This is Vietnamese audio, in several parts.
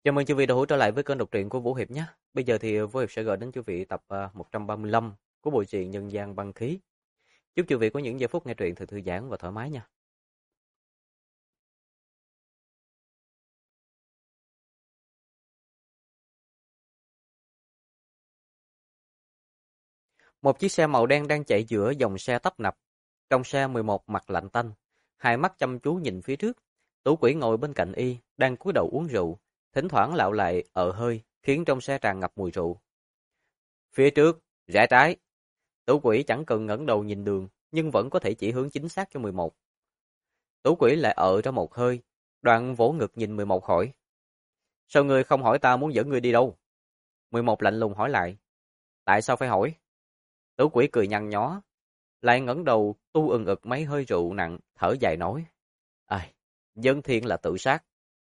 Chào mừng quý vị đã hữu trở lại với kênh đọc truyện của Vũ Hiệp nhé. Bây giờ thì Vũ Hiệp sẽ gửi đến quý vị tập 135 của bộ truyện Nhân gian băng khí. Chúc quý vị có những giây phút nghe truyện thật thư giãn và thoải mái nha. Một chiếc xe màu đen đang chạy giữa dòng xe tấp nập. Trong xe 11 mặt lạnh tanh, hai mắt chăm chú nhìn phía trước. Tủ quỷ ngồi bên cạnh y, đang cúi đầu uống rượu, thỉnh thoảng lạo lại hơi, khiến trong xe tràn ngập mùi rượu. Phía trước, rẽ trái. Tủ quỷ chẳng cần ngẩng đầu nhìn đường, nhưng vẫn có thể chỉ hướng chính xác cho 11. Tủ quỷ lại ra một hơi, đoạn vỗ ngực nhìn 11 hỏi. Sao ngươi không hỏi ta muốn dẫn ngươi đi đâu? 11 lạnh lùng hỏi lại. Tại sao phải hỏi? Tủ quỷ cười nhăn nhó, lại ngẩng đầu tu ực mấy hơi rượu nặng, thở dài nói. Ai, dân thiên là tự sát.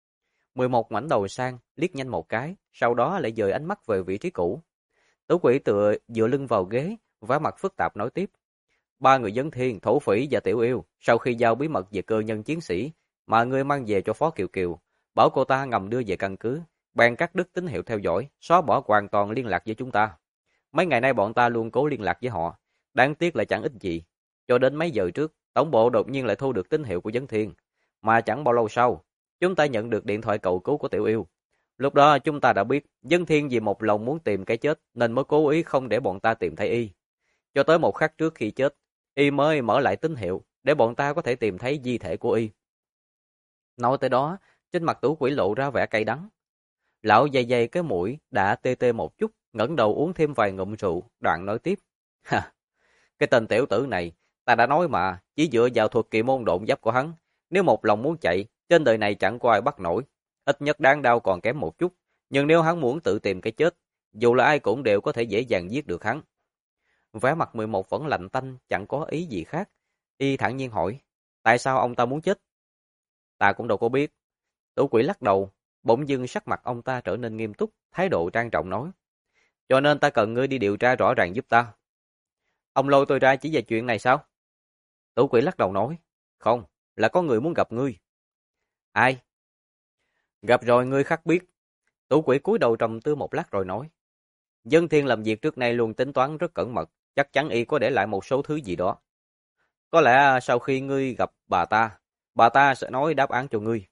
11 ngoảnh đầu sang, liếc nhanh một cái, sau đó lại dời ánh mắt về vị trí cũ. Tủ quỷ dựa lưng vào ghế, vẻ mặt phức tạp nói tiếp. Ba người dân thiên, thổ phỉ và tiểu yêu, sau khi giao bí mật về cơ nhân chiến sĩ, mà ngươi mang về cho Phó Kiều Kiều, bảo cô ta ngầm đưa về căn cứ, bèn cắt đứt tín hiệu theo dõi, xóa bỏ hoàn toàn liên lạc với chúng ta. Mấy ngày nay bọn ta luôn cố liên lạc với họ, đáng tiếc là chẳng ích gì. Cho đến mấy giờ trước, tổng bộ đột nhiên lại thu được tín hiệu của dân thiên, mà chẳng bao lâu sau, chúng ta nhận được điện thoại cầu cứu của tiểu yêu. Lúc đó chúng ta đã biết, dân thiên vì một lòng muốn tìm cái chết nên mới cố ý không để bọn ta tìm thấy y. Cho tới một khắc trước khi chết, y mới mở lại tín hiệu để bọn ta có thể tìm thấy di thể của y. Nói tới đó, trên mặt Tủ quỷ lộ ra vẻ cay đắng. Lão dày dày cái mũi đã tê tê một chút, ngẩng đầu uống thêm vài ngụm rượu, đoạn nói tiếp. Ha, cái tên tiểu tử này, ta đã nói mà, chỉ dựa vào thuật kỳ môn độn giáp của hắn, nếu một lòng muốn chạy, trên đời này chẳng có ai bắt nổi. Ít nhất đáng đau còn kém một chút, nhưng nếu hắn muốn tự tìm cái chết, dù là ai cũng đều có thể dễ dàng giết được hắn. Vẻ mặt 11 vẫn lạnh tanh, chẳng có ý gì khác. Y thản nhiên hỏi, tại sao ông ta muốn chết? Ta cũng đâu có biết. Tử quỷ lắc đầu, bỗng dưng sắc mặt ông ta trở nên nghiêm túc, thái độ trang trọng nói. Cho nên ta cần ngươi đi điều tra rõ ràng giúp ta. Ông lôi tôi ra chỉ về chuyện này sao? Tử quỷ lắc đầu nói, không, là có người muốn gặp ngươi. Ai? Gặp rồi ngươi khắc biết. Tử quỷ cúi đầu trầm tư một lát rồi nói. Dân thiên làm việc trước nay luôn tính toán rất cẩn mật, chắc chắn y có để lại một số thứ gì đó. Có lẽ sau khi ngươi gặp bà ta sẽ nói đáp án cho ngươi.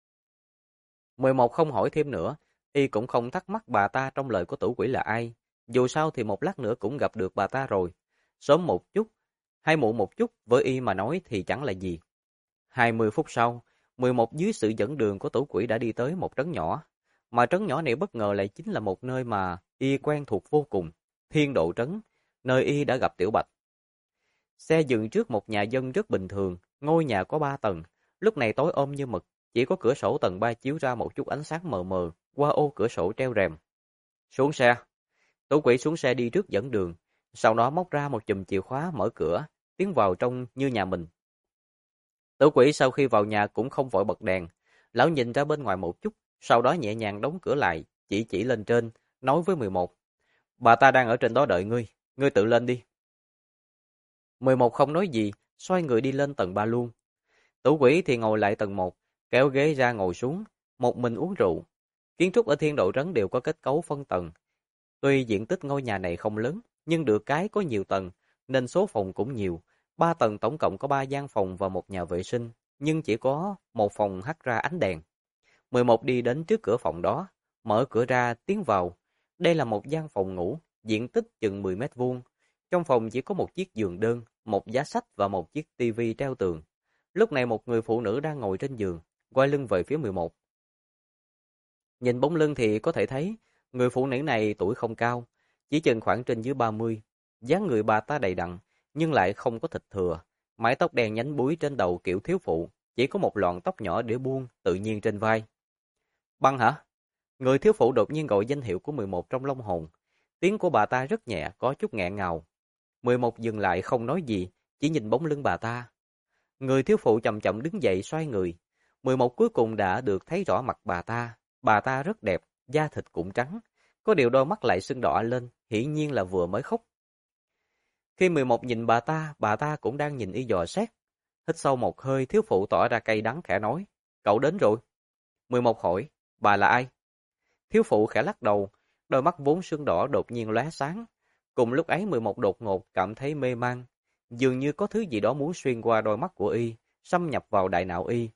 11 không hỏi thêm nữa, y cũng không thắc mắc bà ta trong lời của tử quỷ là ai. Dù sao thì một lát nữa cũng gặp được bà ta rồi. Sớm một chút, hay muộn một chút, với y mà nói thì chẳng là gì. 20 phút sau, 11 dưới sự dẫn đường của tử quỷ đã đi tới một trấn nhỏ. Mà trấn nhỏ này bất ngờ lại chính là một nơi mà y quen thuộc vô cùng, Thiên Độ Trấn, nơi y đã gặp Tiểu Bạch. Xe dừng trước một nhà dân rất bình thường, ngôi nhà có 3 tầng, lúc này tối om như mực, chỉ có cửa sổ tầng 3 chiếu ra một chút ánh sáng mờ mờ qua ô cửa sổ treo rèm. Xuống xe. Tử quỷ xuống xe đi trước dẫn đường, sau đó móc ra một chùm chìa khóa mở cửa, tiến vào trong như nhà mình. Tử quỷ sau khi vào nhà cũng không vội bật đèn, lão nhìn ra bên ngoài một chút, sau đó nhẹ nhàng đóng cửa lại, chỉ lên trên, nói với 11. Bà ta đang ở trên đó đợi ngươi, ngươi tự lên đi. 11 không nói gì, xoay người đi lên tầng 3 luôn. Tử quỷ thì ngồi lại tầng 1, kéo ghế ra ngồi xuống, một mình uống rượu. Kiến trúc ở Thiên Độ Trấn đều có kết cấu phân tầng. Tuy diện tích ngôi nhà này không lớn, nhưng được cái có nhiều tầng, nên số phòng cũng nhiều. 3 tầng tổng cộng có 3 gian phòng và một nhà vệ sinh, nhưng chỉ có một phòng hắt ra ánh đèn. 11 đi đến trước cửa phòng đó, mở cửa ra tiến vào. Đây là một gian phòng ngủ, diện tích chừng 10 mét vuông. Trong phòng chỉ có một chiếc giường đơn, một giá sách và một chiếc tivi treo tường. Lúc này một người phụ nữ đang ngồi trên giường, quay lưng về phía 11. Nhìn bóng lưng thì có thể thấy, người phụ nữ này tuổi không cao, chỉ chừng khoảng trên dưới 30. Dáng người bà ta đầy đặn, nhưng lại không có thịt thừa. Mái tóc đen nhánh búi trên đầu kiểu thiếu phụ, chỉ có một lọn tóc nhỏ để buông tự nhiên trên vai. Băng hả? Người thiếu phụ đột nhiên gọi danh hiệu của 11 trong long hồn. Tiếng của bà ta rất nhẹ, có chút nghẹn ngào. 11 dừng lại không nói gì, chỉ nhìn bóng lưng bà ta. Người thiếu phụ chậm chậm đứng dậy xoay người. 11 cuối cùng đã được thấy rõ mặt bà ta. Bà ta rất đẹp, da thịt cũng trắng. Có điều đôi mắt lại sưng đỏ lên, hiển nhiên là vừa mới khóc. Khi 11 nhìn bà ta cũng đang nhìn y dò xét. Hít sâu một hơi, thiếu phụ tỏ ra cay đắng khẽ nói. Cậu đến rồi. 11 hỏi, bà là ai? Thiếu phụ khẽ lắc đầu, đôi mắt vốn sưng đỏ đột nhiên lóe sáng. Cùng lúc ấy 11 đột ngột cảm thấy mê man, dường như có thứ gì đó muốn xuyên qua đôi mắt của y, xâm nhập vào đại não y.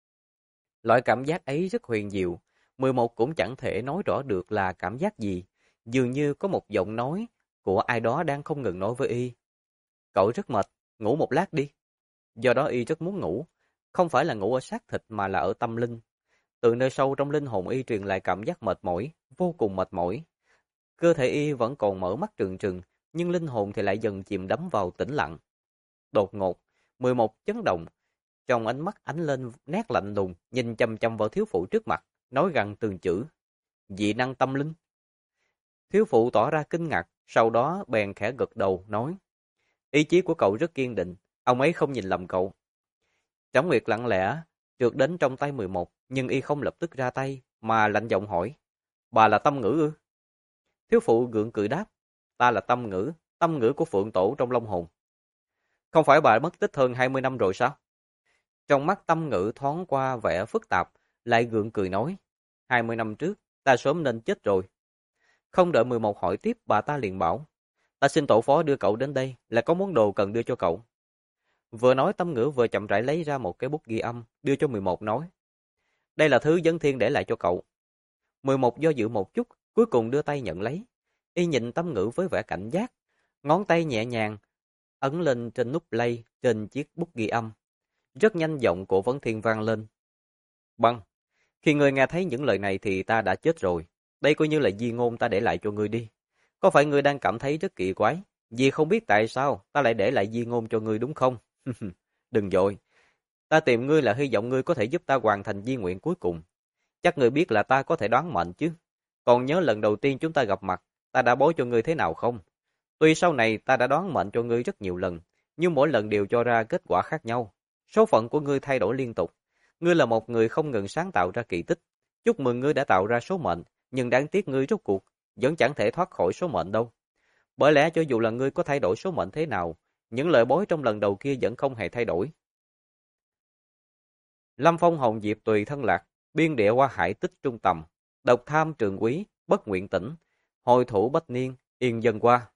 Loại cảm giác ấy rất huyền diệu, 11 cũng chẳng thể nói rõ được là cảm giác gì, dường như có một giọng nói của ai đó đang không ngừng nói với y. Cậu rất mệt, ngủ một lát đi. Do đó y rất muốn ngủ, không phải là ngủ ở xác thịt mà là ở tâm linh. Từ nơi sâu trong linh hồn y truyền lại cảm giác mệt mỏi, vô cùng mệt mỏi. Cơ thể y vẫn còn mở mắt trừng trừng, nhưng linh hồn thì lại dần chìm đắm vào tĩnh lặng. Đột ngột, 11 chấn động, trong ánh mắt ánh lên nét lạnh lùng, nhìn chăm chăm vào thiếu phụ trước mặt, nói gằn từng chữ. Dị năng tâm linh. Thiếu phụ tỏ ra kinh ngạc, sau đó bèn khẽ gật đầu, nói. Ý chí của cậu rất kiên định, ông ấy không nhìn lầm cậu. Trảm Nguyệt lặng lẽ trượt đến trong tay 11, nhưng y không lập tức ra tay, mà lạnh giọng hỏi. Bà là Tâm Ngữ ư? Thiếu phụ gượng cười đáp. Ta là Tâm Ngữ của Phượng Tổ trong Long Hồn. Không phải bà mất tích hơn 20 năm rồi sao? Trong mắt Tâm Ngữ thoáng qua vẻ phức tạp, lại gượng cười nói. 20 năm trước, ta sớm nên chết rồi. Không đợi 11 hỏi tiếp, bà ta liền bảo. Ta xin tổ phó đưa cậu đến đây, là có món đồ cần đưa cho cậu. Vừa nói Tâm Ngữ vừa chậm rãi lấy ra một cái bút ghi âm, đưa cho 11 nói. Đây là thứ Dân Thiên để lại cho cậu. 11 do dự một chút, cuối cùng đưa tay nhận lấy. Y nhìn Tâm Ngữ với vẻ cảnh giác, ngón tay nhẹ nhàng, ấn lên trên nút play trên chiếc bút ghi âm. Rất nhanh giọng của Vấn Thiên vang lên. Băng, khi ngươi nghe thấy những lời này thì ta đã chết rồi. Đây coi như là di ngôn ta để lại cho ngươi đi. Có phải ngươi đang cảm thấy rất kỳ quái? Vì không biết tại sao ta lại để lại di ngôn cho ngươi đúng không? Đừng vội. Ta tìm ngươi là hy vọng ngươi có thể giúp ta hoàn thành di nguyện cuối cùng. Chắc ngươi biết là ta có thể đoán mệnh chứ. Còn nhớ lần đầu tiên chúng ta gặp mặt, ta đã bố cho ngươi thế nào không? Tuy sau này ta đã đoán mệnh cho ngươi rất nhiều lần, nhưng mỗi lần đều cho ra kết quả khác nhau. Số phận của ngươi thay đổi liên tục. Ngươi là một người không ngừng sáng tạo ra kỳ tích. Chúc mừng ngươi đã tạo ra số mệnh, nhưng đáng tiếc ngươi rốt cuộc vẫn chẳng thể thoát khỏi số mệnh đâu. Bởi lẽ cho dù là ngươi có thay đổi số mệnh thế nào, những lời bối trong lần đầu kia vẫn không hề thay đổi. Lâm phong hồn diệp tùy thân lạc, biên địa qua hải tích trung tầm, độc tham trường quý, bất nguyện tỉnh, hồi thủ bách niên, yên dân qua.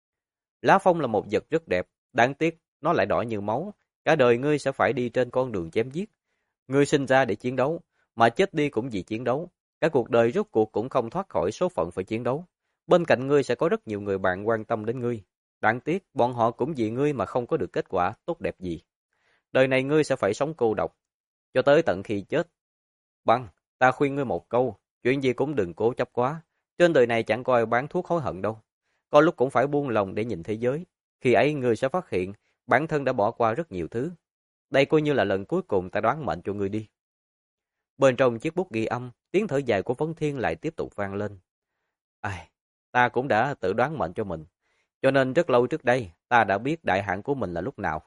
Lá phong là một vật rất đẹp, đáng tiếc nó lại đỏ như máu, cả đời ngươi sẽ phải đi trên con đường chém giết. Ngươi sinh ra để chiến đấu, mà chết đi cũng vì chiến đấu, cả cuộc đời rốt cuộc cũng không thoát khỏi số phận phải chiến đấu. Bên cạnh ngươi sẽ có rất nhiều người bạn quan tâm đến ngươi, đáng tiếc bọn họ cũng vì ngươi mà không có được kết quả tốt đẹp gì. Đời này ngươi sẽ phải sống cô độc, cho tới tận khi chết. Băng, ta khuyên ngươi một câu, chuyện gì cũng đừng cố chấp quá, trên đời này chẳng có ai bán thuốc hối hận đâu. Có lúc cũng phải buông lòng để nhìn thế giới, khi ấy ngươi sẽ phát hiện bản thân đã bỏ qua rất nhiều thứ. Đây coi như là lần cuối cùng ta đoán mệnh cho ngươi đi. Bên trong chiếc bút ghi âm, tiếng thở dài của Vấn Thiên lại tiếp tục vang lên. Ai, ta cũng đã tự đoán mệnh cho mình, cho nên rất lâu trước đây ta đã biết đại hạn của mình là lúc nào.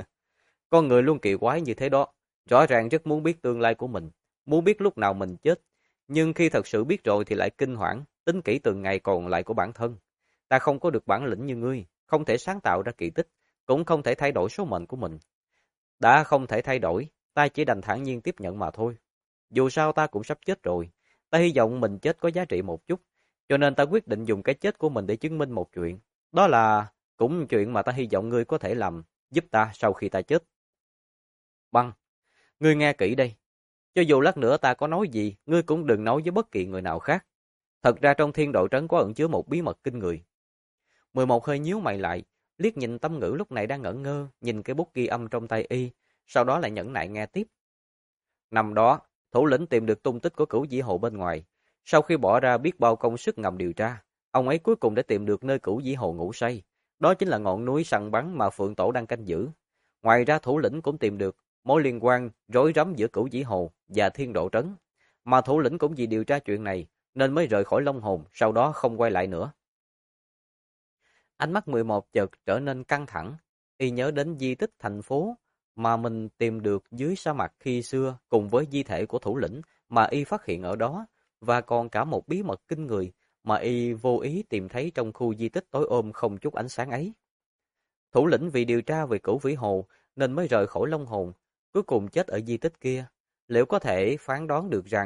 Con người luôn kỳ quái như thế đó, rõ ràng rất muốn biết tương lai của mình, muốn biết lúc nào mình chết, nhưng khi thật sự biết rồi thì lại kinh hoảng, tính kỹ từng ngày còn lại của bản thân. Ta không có được bản lĩnh như ngươi, không thể sáng tạo ra kỳ tích, cũng không thể thay đổi số mệnh của mình. Đã không thể thay đổi, ta chỉ đành thản nhiên tiếp nhận mà thôi. Dù sao ta cũng sắp chết rồi, ta hy vọng mình chết có giá trị một chút, cho nên ta quyết định dùng cái chết của mình để chứng minh một chuyện. Đó là cũng chuyện mà ta hy vọng ngươi có thể làm, giúp ta sau khi ta chết. Băng, ngươi nghe kỹ đây. Cho dù lát nữa ta có nói gì, ngươi cũng đừng nói với bất kỳ người nào khác. Thật ra trong thiên độ trấn có ẩn chứa một bí mật kinh người. 11 hơi nhíu mày lại, liếc nhìn Tâm Ngữ lúc này đang ngẩn ngơ, nhìn cái bút ghi âm trong tay y, sau đó lại nhẫn nại nghe tiếp. Năm đó, thủ lĩnh tìm được tung tích của Cửu Dĩ Hồ bên ngoài. Sau khi bỏ ra biết bao công sức ngầm điều tra, ông ấy cuối cùng đã tìm được nơi Cửu Dĩ Hồ ngủ say. Đó chính là ngọn núi săn bắn mà Phượng Tổ đang canh giữ. Ngoài ra thủ lĩnh cũng tìm được mối liên quan rối rắm giữa Cửu Dĩ Hồ và Thiên Độ Trấn. Mà thủ lĩnh cũng vì điều tra chuyện này nên mới rời khỏi Long Hồn, sau đó không quay lại nữa. Ánh mắt 11 chợt trở nên căng thẳng, y nhớ đến di tích thành phố mà mình tìm được dưới sa mạc khi xưa cùng với di thể của thủ lĩnh mà y phát hiện ở đó, và còn cả một bí mật kinh người mà y vô ý tìm thấy trong khu di tích tối ôm không chút ánh sáng ấy. Thủ lĩnh vì điều tra về Cửu Vĩ Hồ nên mới rời khỏi Long Hồn, cuối cùng chết ở di tích kia. Liệu có thể phán đoán được rằng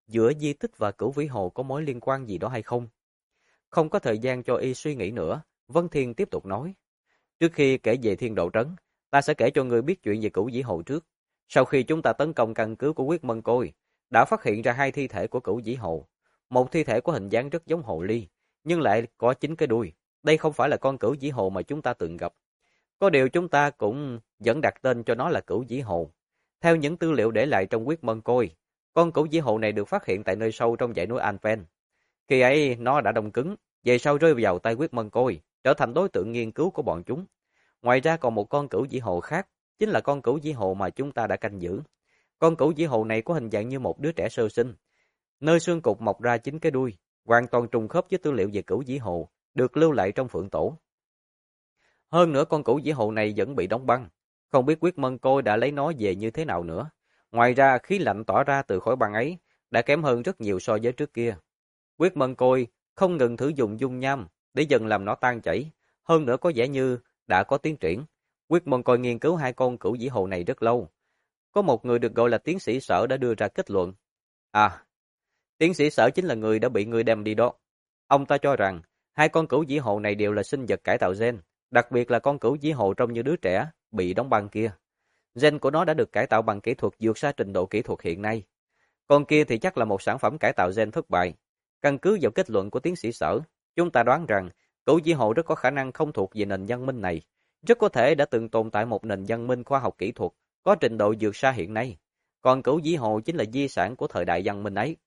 giữa di tích và Cửu Vĩ Hồ có mối liên quan gì đó hay không. Không có thời gian cho y suy nghĩ nữa, Vân Thiên tiếp tục nói. Trước khi kể về Thiên Độ Trấn, ta sẽ kể cho ngươi biết chuyện về Cửu Vĩ Hồ trước. Sau khi chúng ta tấn công căn cứ của Quyết Mân Côi, đã phát hiện ra hai thi thể của Cửu Vĩ Hồ. Một thi thể có hình dáng rất giống hồ ly, nhưng lại có 9 cái đuôi. Đây không phải là con Cửu Vĩ Hồ mà chúng ta từng gặp. Có điều chúng ta cũng vẫn đặt tên cho nó là Cửu Vĩ Hồ. Theo những tư liệu để lại trong Quyết Mân Côi, con Cửu Vĩ Hồ này được phát hiện tại nơi sâu trong dãy núi Alpen. Khi ấy nó đã đông cứng, về sau rơi vào tay Quyết Mân Côi, trở thành đối tượng nghiên cứu của bọn chúng. Ngoài ra còn một con Cửu Vĩ Hồ khác, chính là con Cửu Vĩ Hồ mà chúng ta đã canh giữ. Con Cửu Vĩ Hồ này có hình dạng như một đứa trẻ sơ sinh, nơi xương cụt mọc ra 9 cái đuôi, hoàn toàn trùng khớp với tư liệu về Cửu Vĩ Hồ được lưu lại trong Phượng Tổ. Hơn nữa con Cửu Vĩ Hồ này vẫn bị đóng băng, không biết Quyết Mân Côi đã lấy nó về như thế nào nữa. Ngoài ra khí lạnh tỏa ra từ khối băng ấy đã kém hơn rất nhiều so với trước kia. Quyết Mân Côi không ngừng thử dùng dung nham để dần làm nó tan chảy, hơn nữa có vẻ như đã có tiến triển. Quyết Mân Côi nghiên cứu hai con Cửu Vĩ Hồ này rất lâu. Có một người được gọi là tiến sĩ Sở đã đưa ra kết luận. À, tiến sĩ Sở chính là người đã bị người đem đi đó. Ông ta cho rằng hai con Cửu Vĩ Hồ này đều là sinh vật cải tạo gen, đặc biệt là con Cửu Vĩ Hồ trông như đứa trẻ bị đóng băng kia. Gen của nó đã được cải tạo bằng kỹ thuật vượt xa trình độ kỹ thuật hiện nay. Con kia thì chắc là một sản phẩm cải tạo gen thất bại. Căn cứ vào kết luận của tiến sĩ Sở, chúng ta đoán rằng Cửu Vĩ Hồ rất có khả năng không thuộc về nền văn minh này, rất có thể đã từng tồn tại một nền văn minh khoa học kỹ thuật có trình độ vượt xa hiện nay. Còn Cửu Vĩ Hồ chính là di sản của thời đại văn minh ấy.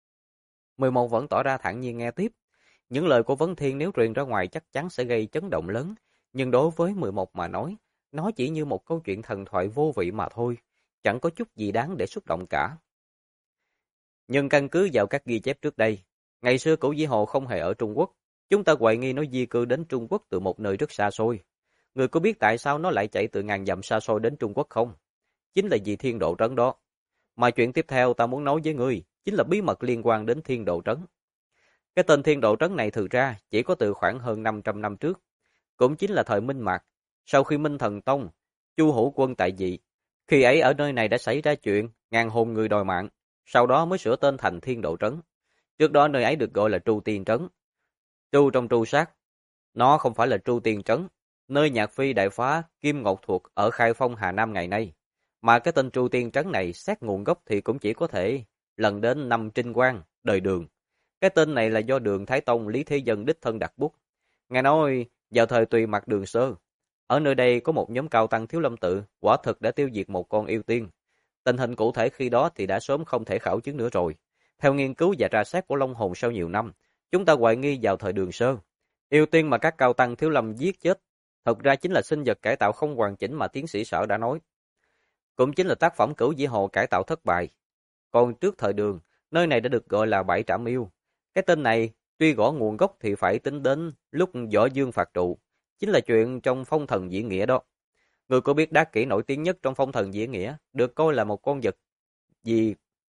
11 vẫn tỏ ra thản nhiên nghe tiếp. Những lời của Vấn Thiên nếu truyền ra ngoài chắc chắn sẽ gây chấn động lớn, nhưng đối với 11 mà nói, nó chỉ như một câu chuyện thần thoại vô vị mà thôi, chẳng có chút gì đáng để xúc động cả. Nhưng căn cứ vào các ghi chép trước đây, ngày xưa Cửu Vĩ Hồ không hề ở Trung Quốc, chúng ta hoài nghi nó di cư đến Trung Quốc từ một nơi rất xa xôi. Người có biết tại sao nó lại chạy từ ngàn dặm xa xôi đến Trung Quốc không? Chính là vì Thiên Độ Trấn đó. Mà chuyện tiếp theo ta muốn nói với ngươi chính là bí mật liên quan đến Thiên Độ Trấn. Cái tên Thiên Độ Trấn này thực ra chỉ có từ khoảng hơn 500 năm trước, cũng chính là thời Minh Mạc, sau khi Minh Thần Tông, Chu Hữu Quân tại vị. Khi ấy ở nơi này đã xảy ra chuyện ngàn hồn người đòi mạng, sau đó mới sửa tên thành Thiên Độ Trấn. Trước đó nơi ấy được gọi là Tru Tiên Trấn. Tru trong tru sát, nó không phải là Tru Tiên Trấn, nơi Nhạc Phi đại phá Kim Ngọc Thuộc ở Khai Phong Hà Nam ngày nay. Mà cái tên Tru Tiên Trấn này xét nguồn gốc thì cũng chỉ có thể lần đến năm Trinh Quang, đời Đường. Cái tên này là do Đường Thái Tông Lý Thế Dân đích thân đặt bút. Nghe nói vào thời Tùy Mặt Đường Sơ, ở nơi đây có một nhóm cao tăng Thiếu Lâm Tự quả thực đã tiêu diệt một con yêu tiên. Tình hình cụ thể khi đó thì đã sớm không thể khảo chứng nữa rồi. Theo nghiên cứu và tra xét của Long Hồn sau nhiều năm, chúng ta hoài nghi vào thời Đường Sơ, yêu tiên mà các cao tăng Thiếu Lâm giết chết thật ra chính là sinh vật cải tạo không hoàn chỉnh mà tiến sĩ Sở đã nói. Cũng chính là tác phẩm Cửu Vĩ Hồ cải tạo thất bại. Còn trước thời Đường, nơi này đã được gọi là Bãi Trảm Yêu. Cái tên này tuy gõ nguồn gốc thì phải tính đến lúc Võ Dương phạt trụ, chính là chuyện trong Phong Thần Diễn Nghĩa đó. Người có biết đắc kỷ nổi tiếng nhất trong Phong Thần Diễn Nghĩa được coi là một con vật gì?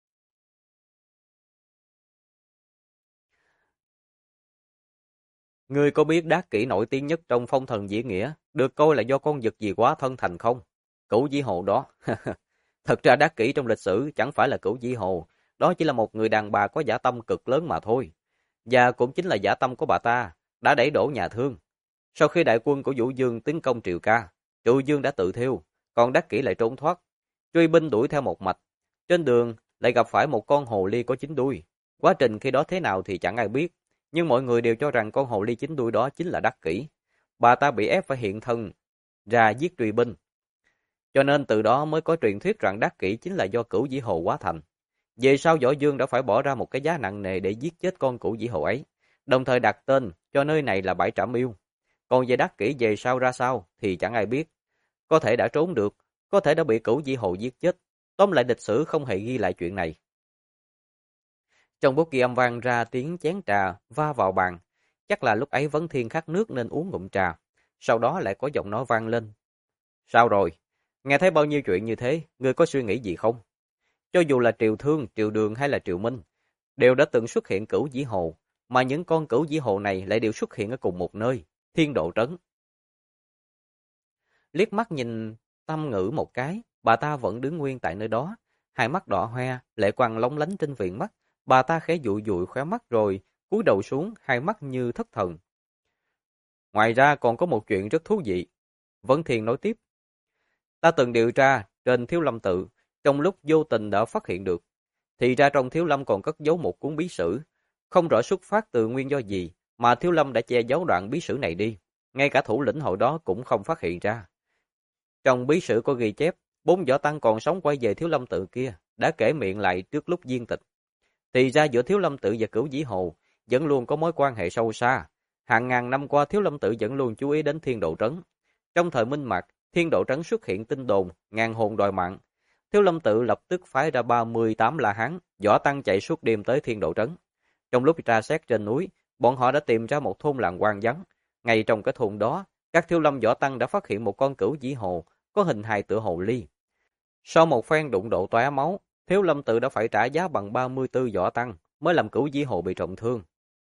Người có biết đắc kỷ nổi tiếng nhất trong Phong Thần Diễn Nghĩa được coi là do con vật gì quá thân thành không? Cửu Vĩ Hồ đó. Thật ra đắc kỷ trong lịch sử chẳng phải là Cửu Vĩ Hồ, đó chỉ là một người đàn bà có dã tâm cực lớn mà thôi. Và cũng chính là dã tâm của bà ta đã đẩy đổ nhà Thương. Sau khi đại quân của Vũ Dương tiến công Triều Ca, Triệu Dương đã tự thiêu, còn đắc kỷ lại trốn thoát. Truy binh đuổi theo một mạch. Trên đường lại gặp phải một con hồ ly có 9 đuôi. Quá trình khi đó thế nào thì chẳng ai biết, nhưng mọi người đều cho rằng con hồ ly 9 đuôi đó chính là đắc kỷ. Bà ta bị ép phải hiện thân ra giết truy binh. Cho nên từ đó mới có truyền thuyết rằng đắc kỷ chính là do Cửu Vĩ Hồ hóa thành. Về sau Võ Dương đã phải bỏ ra một cái giá nặng nề để giết chết con Cửu Vĩ Hồ ấy, đồng thời đặt tên cho nơi này là Bãi Trảm Yêu. Còn về đắc kỷ về sau ra sao thì chẳng ai biết. Có thể đã trốn được, có thể đã bị Cửu Vĩ Hồ giết chết. Tóm lại lịch sử không hề ghi lại chuyện này. Trong bút ghi âm vang ra tiếng chén trà va vào bàn. Chắc là lúc ấy Vấn Thiên khát nước nên uống ngụm trà. Sau đó lại có giọng nói vang lên. Sao rồi? Nghe thấy bao nhiêu chuyện như thế, ngươi có suy nghĩ gì không? Cho dù là Triều Thương, Triều Đường hay là Triều Minh, đều đã từng xuất hiện Cửu Vĩ Hồ, mà những con Cửu Vĩ Hồ này lại đều xuất hiện ở cùng một nơi, Thiên Độ Trấn. Liếc mắt nhìn Tâm Ngữ một cái, bà ta vẫn đứng nguyên tại nơi đó, hai mắt đỏ hoe, lệ quang lóng lánh trên viền mắt, Bà ta khẽ dụi dụi khóe mắt rồi cúi đầu xuống, hai mắt như thất thần. Ngoài ra còn có một chuyện rất thú vị. Vấn Thiên nói tiếp. Ta từng điều tra trên Thiếu Lâm tự, trong lúc vô tình đã phát hiện được. Thì ra trong Thiếu Lâm còn cất giấu một cuốn bí sử. Không rõ xuất phát từ nguyên do gì mà Thiếu Lâm đã che giấu đoạn bí sử này đi. Ngay cả thủ lĩnh hội đó cũng không phát hiện ra. Trong bí sử có ghi chép, 4 võ tăng còn sống quay về Thiếu Lâm tự kia, đã kể miệng lại trước lúc viên tịch. Thì ra giữa Thiếu Lâm tự và Cửu Vĩ Hồ vẫn luôn có mối quan hệ sâu xa. Hàng ngàn năm qua Thiếu Lâm tự vẫn luôn chú ý đến Thiên Độ Trấn. Trong thời Minh Mạc, Thiên Độ Trấn xuất hiện tin đồn, ngàn hồn đòi mạng. Thiếu Lâm tự lập tức phái ra 38 La Hán, võ tăng chạy suốt đêm tới Thiên Độ Trấn. Trong lúc tra xét trên núi, bọn họ đã tìm ra một thôn làng hoang vắng. Ngay trong cái thôn đó, các Thiếu Lâm võ tăng đã phát hiện một con Cửu Vĩ Hồ có hình hài tựa hồ ly. Sau một phen đụng độ tóe máu, Thiếu Lâm tự đã phải trả giá bằng 34 võ tăng mới làm Cửu Vĩ Hồ bị trọng thương.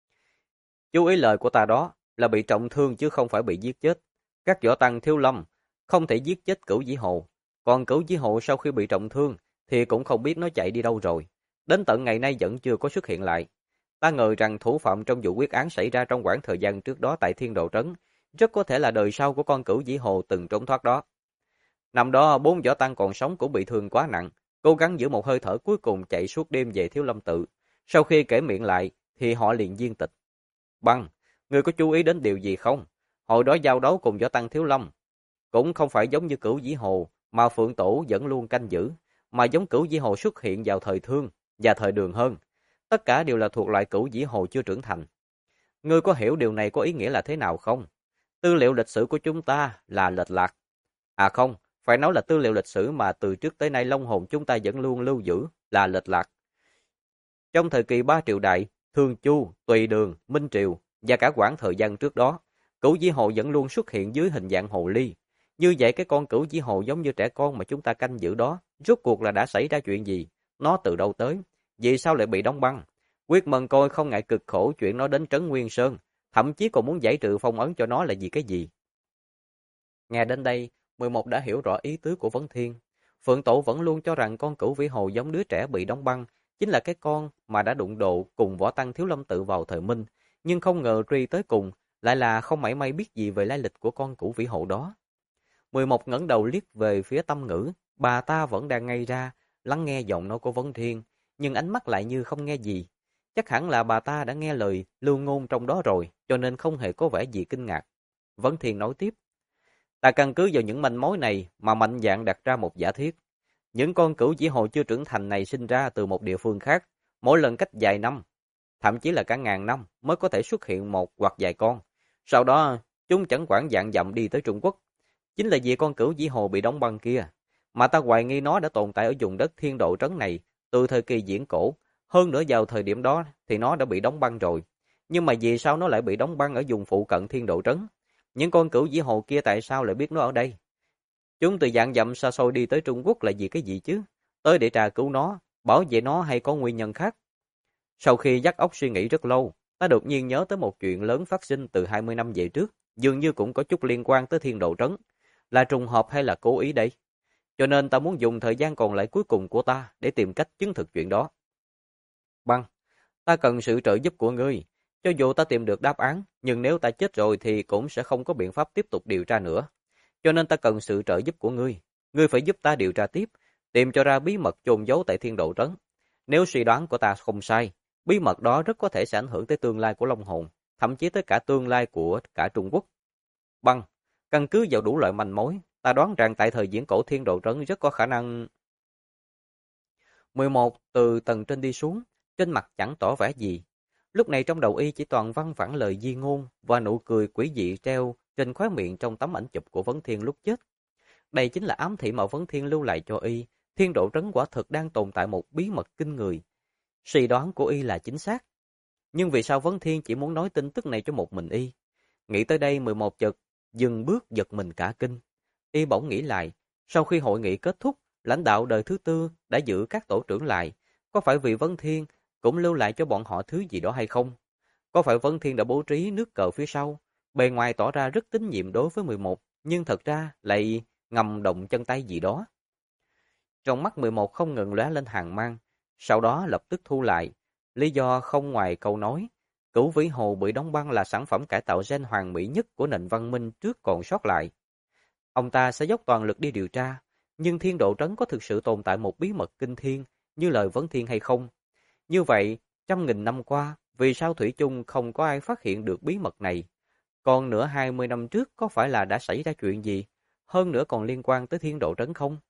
Chú ý lời của ta đó là bị trọng thương chứ không phải bị giết chết. Các võ tăng Thiếu Lâm không thể giết chết Cửu Vĩ Hồ, còn Cửu Vĩ Hồ sau khi bị trọng thương thì cũng không biết nó chạy đi đâu rồi. Đến tận ngày nay vẫn chưa có xuất hiện lại. Ta ngờ rằng thủ phạm trong vụ quyết án xảy ra trong khoảng thời gian trước đó tại Thiên Độ Trấn rất có thể là đời sau của con Cửu Vĩ Hồ từng trốn thoát đó. Năm đó 4 võ tăng còn sống cũng bị thương quá nặng, cố gắng giữ một hơi thở cuối cùng chạy suốt đêm về Thiếu Lâm tự. Sau khi kể miệng lại thì họ liền viên tịch. Băng, ngươi có chú ý đến điều gì không? Hồi đó giao đấu cùng võ tăng Thiếu Lâm cũng không phải giống như Cửu Vĩ Hồ mà Phượng Tổ vẫn luôn canh giữ, mà giống Cửu Vĩ Hồ xuất hiện vào thời Thương và thời Đường hơn. Tất cả đều là thuộc loại Cửu Vĩ Hồ chưa trưởng thành. Ngươi có hiểu điều này có ý nghĩa là thế nào không? Tư liệu lịch sử của chúng ta là lệch lạc. À không, phải nói là tư liệu lịch sử mà từ trước tới nay Long Hồn chúng ta vẫn luôn lưu giữ là lệch lạc. Trong thời kỳ 3 triều đại, Thương Chu, Tùy Đường, Minh Triều và cả quãng thời gian trước đó, Cửu Vĩ Hồ vẫn luôn xuất hiện dưới hình dạng hồ ly. Như vậy cái con Cửu Vĩ Hồ giống như trẻ con mà chúng ta canh giữ đó, rốt cuộc là đã xảy ra chuyện gì? Nó từ đâu tới? Vì sao lại bị đóng băng? Quyết Mân Côi không ngại cực khổ chuyện nó đến Trấn Nguyên Sơn, thậm chí còn muốn giải trừ phong ấn cho nó là vì cái gì? Nghe đến đây, 11 đã hiểu rõ ý tứ của Vấn Thiên. Phượng Tổ vẫn luôn cho rằng con Cửu Vĩ Hồ giống đứa trẻ bị đóng băng, chính là cái con mà đã đụng độ cùng võ tăng Thiếu Lâm tự vào thời Minh, nhưng không ngờ truy tới cùng lại là không mảy may biết gì về lai lịch của con Cửu Vĩ Hồ đó. 11 ngẩng đầu liếc về phía Tâm Ngữ, bà ta vẫn đang ngây ra, lắng nghe giọng nói của Vấn Thiên, nhưng ánh mắt lại như không nghe gì. Chắc hẳn là bà ta đã nghe lời lưu ngôn trong đó rồi, cho nên không hề có vẻ gì kinh ngạc. Vấn Thiên nói tiếp. Ta căn cứ vào những manh mối này mà mạnh dạn đặt ra một giả thiết. Những con Cửu Vĩ Hồ chưa trưởng thành này sinh ra từ một địa phương khác, mỗi lần cách vài năm, thậm chí là cả ngàn năm mới có thể xuất hiện một hoặc vài con. Sau đó, chúng chẳng quản vạn dặm đi tới Trung Quốc. Chính là vì con Cửu Vĩ Hồ bị đóng băng kia, mà ta hoài nghi nó đã tồn tại ở vùng đất Thiên Độ Trấn này từ thời kỳ viễn cổ. Hơn nữa vào thời điểm đó thì nó đã bị đóng băng rồi. Nhưng mà vì sao nó lại bị đóng băng ở vùng phụ cận Thiên Độ Trấn? Những con Cửu Vĩ Hồ kia tại sao lại biết nó ở đây? Chúng từ vạn dặm xa xôi đi tới Trung Quốc là vì cái gì chứ? Tới để tra cứu nó, bảo vệ nó hay có nguyên nhân khác? Sau khi dắt óc suy nghĩ rất lâu, ta đột nhiên nhớ tới một chuyện lớn phát sinh từ 20 năm về trước, dường như cũng có chút liên quan tới Thiên Độ Trấn. Là trùng hợp hay là cố ý đây? Cho nên ta muốn dùng thời gian còn lại cuối cùng của ta để tìm cách chứng thực chuyện đó. Băng, ta cần sự trợ giúp của ngươi. Cho dù ta tìm được đáp án, nhưng nếu ta chết rồi thì cũng sẽ không có biện pháp tiếp tục điều tra nữa. Cho nên ta cần sự trợ giúp của ngươi. Ngươi phải giúp ta điều tra tiếp, tìm cho ra bí mật chôn giấu tại Thiên Độ Trấn. Nếu suy đoán của ta không sai, bí mật đó rất có thể sẽ ảnh hưởng tới tương lai của Long Hồn, thậm chí tới cả tương lai của cả Trung Quốc. Băng, căn cứ vào đủ loại manh mối, ta đoán rằng tại thời viễn cổ Thiên Độ Trấn rất có khả năng... 11 từ tầng trên đi xuống, trên mặt chẳng tỏ vẻ gì. Lúc này trong đầu y chỉ toàn văng vẳng lời di ngôn và nụ cười quỷ dị treo trên khóe miệng trong tấm ảnh chụp của Vấn Thiên lúc chết. Đây chính là ám thị mà Vấn Thiên lưu lại cho y. Thiên Độ Trấn quả thực đang tồn tại một bí mật kinh người. Suy đoán của y là chính xác. Nhưng vì sao Vấn Thiên chỉ muốn nói tin tức này cho một mình y? Nghĩ tới đây 11 chợt dừng bước giật mình cả kinh. Y bỗng nghĩ lại, sau khi hội nghị kết thúc, lãnh đạo đời thứ tư đã giữ các tổ trưởng lại. Có phải vì Vấn Thiên cũng lưu lại cho bọn họ thứ gì đó hay không? Có phải Vấn Thiên đã bố trí nước cờ phía sau? Bề ngoài tỏ ra rất tín nhiệm đối với 11, nhưng thật ra lại ngầm động chân tay gì đó. Trong mắt 11 không ngừng lóe lên hàn mang, sau đó lập tức thu lại. Lý do không ngoài câu nói, Cửu Vĩ Hồ bị đóng băng là sản phẩm cải tạo gen hoàn mỹ nhất của nền văn minh trước còn sót lại. Ông ta sẽ dốc toàn lực đi điều tra, nhưng Thiên Độ Trấn có thực sự tồn tại một bí mật kinh thiên như lời Vấn Thiên hay không? Như vậy, 100.000 năm qua, vì sao thủy chung không có ai phát hiện được bí mật này? Còn nữa 20 năm trước có phải là đã xảy ra chuyện gì? Hơn nữa còn liên quan tới Thiên Độ Trấn không?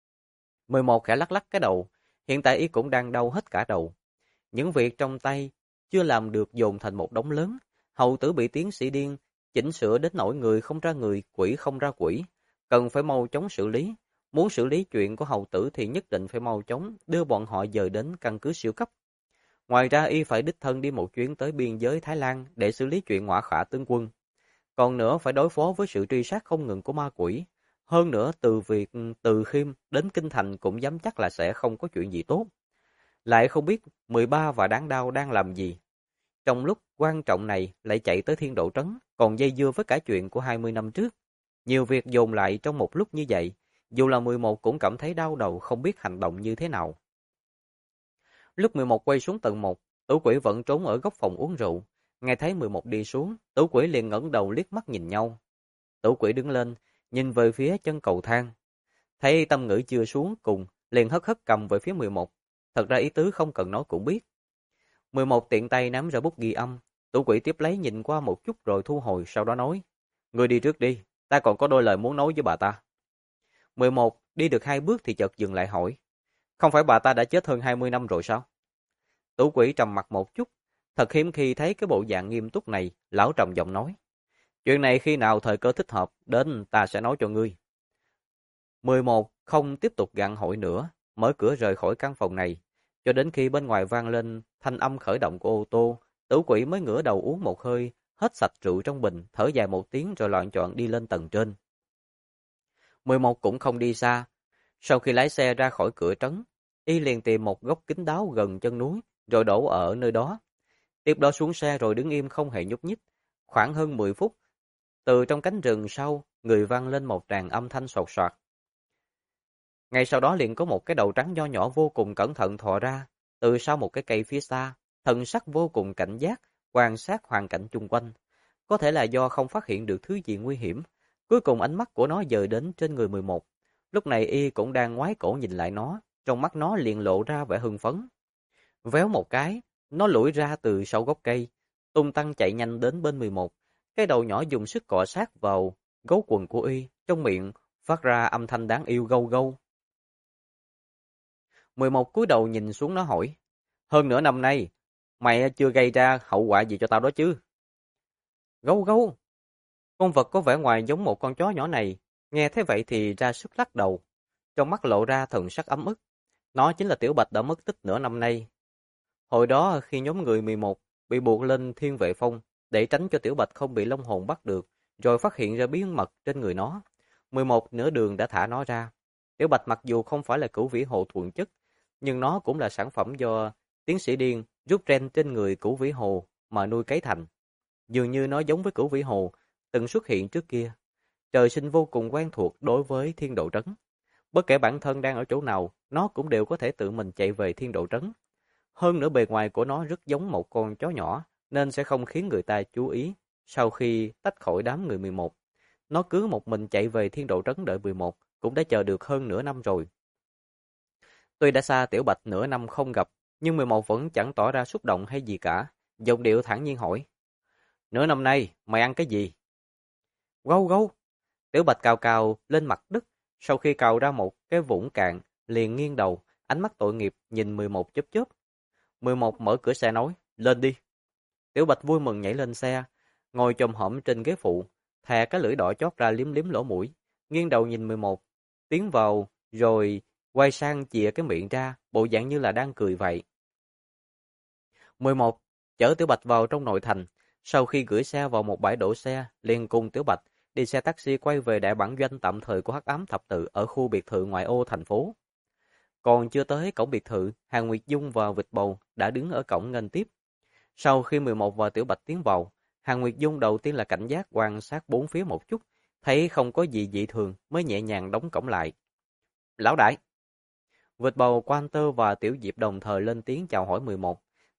11 khẽ lắc lắc cái đầu, hiện tại y cũng đang đau hết cả đầu. Những việc trong tay chưa làm được dồn thành một đống lớn, hầu tử bị tiến sĩ điên, chỉnh sửa đến nỗi người không ra người, quỷ không ra quỷ, cần phải mau chóng xử lý. Muốn xử lý chuyện của hầu tử thì nhất định phải mau chóng đưa bọn họ dời đến căn cứ siêu cấp. Ngoài ra y phải đích thân đi một chuyến tới biên giới Thái Lan để xử lý chuyện Ngõa Khả tướng quân. Còn nữa phải đối phó với sự truy sát không ngừng của ma quỷ. Hơn nữa từ việc Từ Khiêm đến Kinh Thành cũng dám chắc là sẽ không có chuyện gì tốt. Lại không biết 13 và Đáng Đao đang làm gì. Trong lúc quan trọng này lại chạy tới Thiên Độ Trấn, còn dây dưa với cả chuyện của 20 năm trước. Nhiều việc dồn lại trong một lúc như vậy, dù là 11 cũng cảm thấy đau đầu không biết hành động như thế nào. Lúc 11 quay xuống tầng 1, Tử Quỷ vẫn trốn ở góc phòng uống rượu. Nghe thấy 11 đi xuống, Tử Quỷ liền ngẩng đầu liếc mắt nhìn nhau. Tử Quỷ đứng lên, nhìn về phía chân cầu thang. Thấy Tâm Ngữ chưa xuống cùng, liền hất hất cầm về phía 11. Thật ra ý tứ không cần nói cũng biết. 11 tiện tay nắm ra bút ghi âm. Tử Quỷ tiếp lấy nhìn qua một chút rồi thu hồi, sau đó nói: "Ngươi đi trước đi, ta còn có đôi lời muốn nói với bà ta." 11 đi được 2 bước thì chợt dừng lại hỏi: "Không phải bà ta đã chết hơn 20 năm rồi sao?" Tử Quỷ trầm mặt một chút, thật hiếm khi thấy cái bộ dạng nghiêm túc này, lão trầm giọng nói: "Chuyện này khi nào thời cơ thích hợp, đến ta sẽ nói cho ngươi." 11 không tiếp tục gặng hỏi nữa, mở cửa rời khỏi căn phòng này, cho đến khi bên ngoài vang lên thanh âm khởi động của ô tô, Tử Quỷ mới ngửa đầu uống một hơi, hết sạch rượu trong bình, thở dài một tiếng rồi loạng choạng đi lên tầng trên. 11 cũng không đi xa, sau khi lái xe ra khỏi cửa trấn, y liền tìm một góc kín đáo gần chân núi, rồi đổ ở nơi đó. Tiếp đó xuống xe rồi đứng im không hề nhúc nhích. Khoảng hơn 10 phút, từ trong cánh rừng sau, người vang lên một tràng âm thanh sột soạt. Ngay sau đó liền có một cái đầu trắng nho nhỏ vô cùng cẩn thận thò ra, từ sau một cái cây phía xa, thần sắc vô cùng cảnh giác, quan sát hoàn cảnh chung quanh. Có thể là do không phát hiện được thứ gì nguy hiểm, cuối cùng ánh mắt của nó dời đến trên người 11. Lúc này y cũng đang ngoái cổ nhìn lại nó, trong mắt nó liền lộ ra vẻ hưng phấn. Véo một cái, nó lủi ra từ sau gốc cây, tung tăng chạy nhanh đến bên 11. Cái đầu nhỏ dùng sức cọ sát vào gấu quần của y, trong miệng phát ra âm thanh đáng yêu gâu gâu. 11 cúi đầu nhìn xuống nó hỏi: "Hơn nửa năm nay, mày chưa gây ra hậu quả gì cho tao đó chứ?" Gâu gâu. Con vật có vẻ ngoài giống một con chó nhỏ này, nghe thế vậy thì ra sức lắc đầu, trong mắt lộ ra thần sắc ấm ức. Nó chính là Tiểu Bạch đã mất tích nửa năm nay. Hồi đó khi nhóm người 11 bị buộc lên Thiên Vệ Phong để tránh cho Tiểu Bạch không bị Long Hồn bắt được, rồi phát hiện ra bí mật trên người nó, 11 nửa đường đã thả nó ra. Tiểu Bạch mặc dù không phải là Cửu Vĩ Hồ thuần chất, nhưng nó cũng là sản phẩm do tiến sĩ điên rút gen trên người Cửu Vĩ Hồ mà nuôi cấy thành. Dường như nó giống với Cửu Vĩ Hồ từng xuất hiện trước kia, trời sinh vô cùng quen thuộc đối với Thiên Độ Trấn. Bất kể bản thân đang ở chỗ nào, nó cũng đều có thể tự mình chạy về Thiên Độ Trấn. Hơn nữa bề ngoài của nó rất giống một con chó nhỏ, nên sẽ không khiến người ta chú ý. Sau khi tách khỏi đám người 11, nó cứ một mình chạy về Thiên Độ Trấn đợi 11, cũng đã chờ được hơn nửa năm rồi. Tuy đã xa Tiểu Bạch nửa năm không gặp, nhưng 11 vẫn chẳng tỏ ra xúc động hay gì cả. Giọng điệu thản nhiên hỏi: "Nửa năm nay, mày ăn cái gì?" Gâu gâu. Tiểu Bạch cào cào lên mặt đất, sau khi cào ra một cái vũng cạn, liền nghiêng đầu, ánh mắt tội nghiệp nhìn 11 chớp chớp. 11 mở cửa xe nói: "Lên đi." Tiểu Bạch vui mừng nhảy lên xe, ngồi chồm hổm trên ghế phụ, thè cái lưỡi đỏ chót ra liếm liếm lỗ mũi, nghiêng đầu nhìn 11, tiến vào rồi quay sang chìa cái miệng ra, bộ dạng như là đang cười vậy. 11 chở Tiểu Bạch vào trong nội thành, sau khi gửi xe vào một bãi đổ xe, liền cùng Tiểu Bạch đi xe taxi quay về đại bản doanh tạm thời của Hắc Ám Thập Tự ở khu biệt thự ngoại ô thành phố. Còn chưa tới cổng biệt thự, Hàn Nguyệt Dung và Vịt Bầu đã đứng ở cổng nghênh tiếp. Sau khi 11 và Tiểu Bạch tiến vào, Hàn Nguyệt Dung đầu tiên là cảnh giác quan sát bốn phía một chút, thấy không có gì dị thường mới nhẹ nhàng đóng cổng lại. "Lão đại." Vịt Bầu, Quan Tơ và Tiểu Diệp đồng thời lên tiếng chào hỏi 11.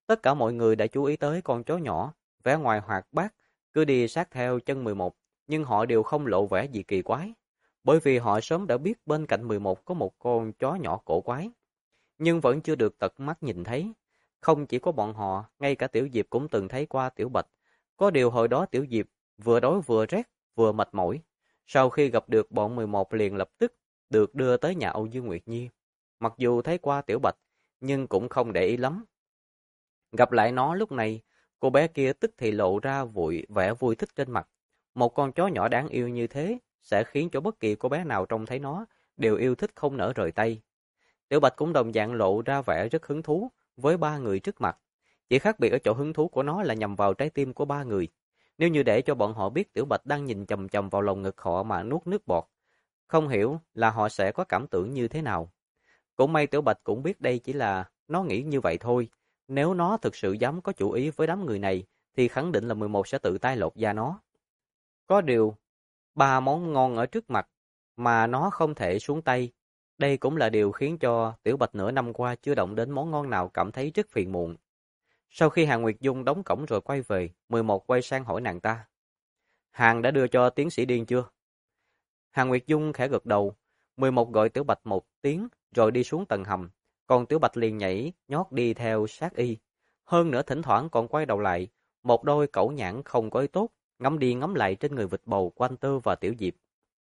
Tất cả mọi người đã chú ý tới con chó nhỏ, vẻ ngoài hoạt bát, cứ đi sát theo chân 11, nhưng họ đều không lộ vẻ gì kỳ quái, bởi vì họ sớm đã biết bên cạnh 11 có một con chó nhỏ cổ quái, nhưng vẫn chưa được tận mắt nhìn thấy. Không chỉ có bọn họ, ngay cả Tiểu Diệp cũng từng thấy qua Tiểu Bạch. Có điều hồi đó Tiểu Diệp vừa đói vừa rét, vừa mệt mỏi. Sau khi gặp được bọn 11 liền lập tức được đưa tới nhà Âu Dương Nguyệt Nhi. Mặc dù thấy qua Tiểu Bạch, nhưng cũng không để ý lắm. Gặp lại nó lúc này, cô bé kia tức thì lộ ra vẻ vui thích trên mặt. Một con chó nhỏ đáng yêu như thế sẽ khiến cho bất kỳ cô bé nào trông thấy nó đều yêu thích không nỡ rời tay. Tiểu Bạch cũng đồng dạng lộ ra vẻ rất hứng thú với ba người trước mặt. Chỉ khác biệt ở chỗ hứng thú của nó là nhằm vào trái tim của ba người. Nếu như để cho bọn họ biết Tiểu Bạch đang nhìn chằm chằm vào lồng ngực họ mà nuốt nước bọt, không hiểu là họ sẽ có cảm tưởng như thế nào. Cũng may Tiểu Bạch cũng biết đây chỉ là nó nghĩ như vậy thôi. Nếu nó thực sự dám có chủ ý với đám người này, thì khẳng định là 11 sẽ tự tay lột da nó. Có điều, ba món ngon ở trước mặt, mà nó không thể xuống tay. Đây cũng là điều khiến cho Tiểu Bạch nửa năm qua chưa động đến món ngon nào cảm thấy rất phiền muộn. Sau khi Hàng Nguyệt Dung đóng cổng rồi quay về, 11 quay sang hỏi nàng ta. Hàng đã đưa cho tiến sĩ Điên chưa? Hàng Nguyệt Dung khẽ gật đầu, 11 gọi Tiểu Bạch một tiếng rồi đi xuống tầng hầm, còn Tiểu Bạch liền nhảy nhót đi theo sát y. Hơn nữa thỉnh thoảng còn quay đầu lại, một đôi cẩu nhãn không có ý tốt, ngắm đi ngắm lại trên người vịt bầu của anh Tư và Tiểu Diệp.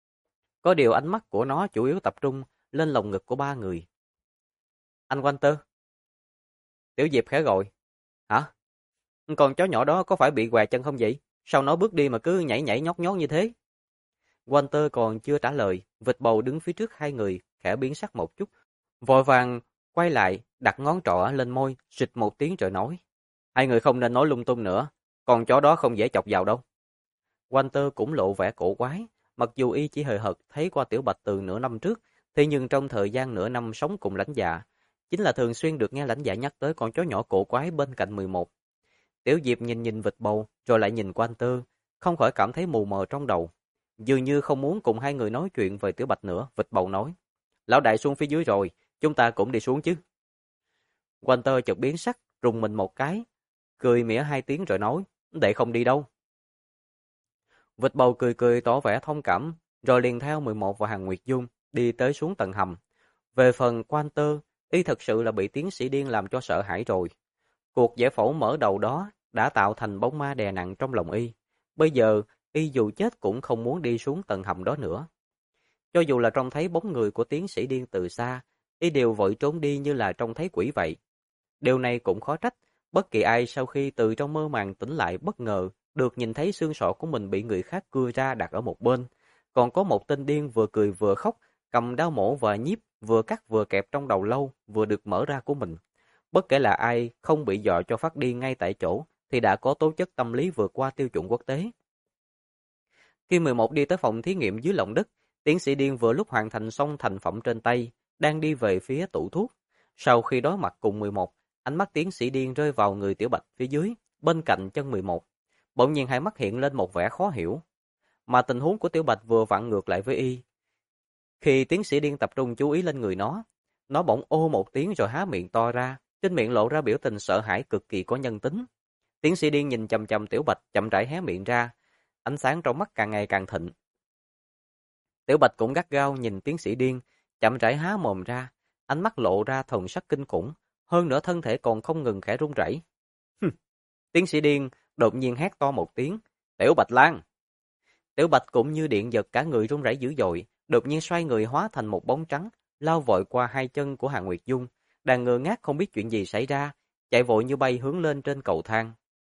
Có điều ánh mắt của nó chủ yếu tập trung lên lồng ngực của ba người. Anh Walter. Tiểu Diệp khẽ gọi. Hả? Con chó nhỏ đó có phải bị què chân không vậy? Sao nó bước đi mà cứ nhảy nhảy nhót nhót như thế? Walter còn chưa trả lời, vịt bầu đứng phía trước hai người, khẽ biến sắc một chút. Vội vàng quay lại, đặt ngón trỏ lên môi, xịt một tiếng rồi nói. Hai người không nên nói lung tung nữa, con chó đó không dễ chọc vào đâu. Walter cũng lộ vẻ cổ quái, mặc dù y chỉ hời hợt thấy qua Tiểu Bạch từ nửa năm trước, thế nhưng trong thời gian nửa năm sống cùng lãnh dạ, chính là thường xuyên được nghe lãnh dạ nhắc tới con chó nhỏ cổ quái bên cạnh 11. Tiểu Diệp nhìn nhìn vịt bầu, rồi lại nhìn Walter, không khỏi cảm thấy mù mờ trong đầu. Dường như không muốn cùng hai người nói chuyện về Tiểu Bạch nữa, vịt bầu nói. Lão đại xuống phía dưới rồi, chúng ta cũng đi xuống chứ. Walter chợt biến sắc, rùng mình một cái, cười mỉa hai tiếng rồi nói, đệ không đi đâu. Vịt bầu cười cười tỏ vẻ thông cảm, rồi liền theo 11 và Hàng Nguyệt Dung đi tới xuống tầng hầm. Về phần Walter, y thật sự là bị tiến sĩ Điên làm cho sợ hãi rồi. Cuộc giải phẫu mở đầu đó đã tạo thành bóng ma đè nặng trong lòng y. Bây giờ, y dù chết cũng không muốn đi xuống tầng hầm đó nữa. Cho dù là trông thấy bóng người của tiến sĩ Điên từ xa, y đều vội trốn đi như là trông thấy quỷ vậy. Điều này cũng khó trách, bất kỳ ai sau khi từ trong mơ màng tỉnh lại bất ngờ được nhìn thấy xương sọ của mình bị người khác cưa ra đặt ở một bên. Còn có một tên điên vừa cười vừa khóc, cầm dao mổ và nhíp, vừa cắt vừa kẹp trong đầu lâu, vừa được mở ra của mình. Bất kể là ai không bị dọa cho phát điên ngay tại chỗ, thì đã có tố chất tâm lý vượt qua tiêu chuẩn quốc tế. Khi 11 đi tới phòng thí nghiệm dưới lòng đất, tiến sĩ Điên vừa lúc hoàn thành xong thành phẩm trên tay, đang đi về phía tủ thuốc. Sau khi đối mặt cùng 11, ánh mắt tiến sĩ Điên rơi vào người Tiểu Bạch phía dưới, bên cạnh chân 11. Bỗng nhiên hai mắt hiện lên một vẻ khó hiểu. Mà tình huống của Tiểu Bạch vừa vặn ngược lại với y. Khi tiến sĩ Điên tập trung chú ý lên người nó bỗng ô một tiếng rồi há miệng to ra, trên miệng lộ ra biểu tình sợ hãi cực kỳ có nhân tính. Tiến sĩ Điên nhìn chằm chằm Tiểu Bạch, chậm rãi hé miệng ra, ánh sáng trong mắt càng ngày càng thịnh. Tiểu Bạch cũng gắt gao nhìn tiến sĩ Điên, chậm rãi há mồm ra, ánh mắt lộ ra thần sắc kinh khủng, hơn nữa thân thể còn không ngừng khẽ run rẩy. Tiến sĩ Điên đột nhiên hét to một tiếng, "Tiểu Bạch Lan!" Tiểu Bạch cũng như điện giật, cả người run rẩy dữ dội, đột nhiên xoay người hóa thành một bóng trắng, lao vội qua hai chân của Hàng Nguyệt Dung, đang ngơ ngác không biết chuyện gì xảy ra, chạy vội như bay hướng lên trên cầu thang.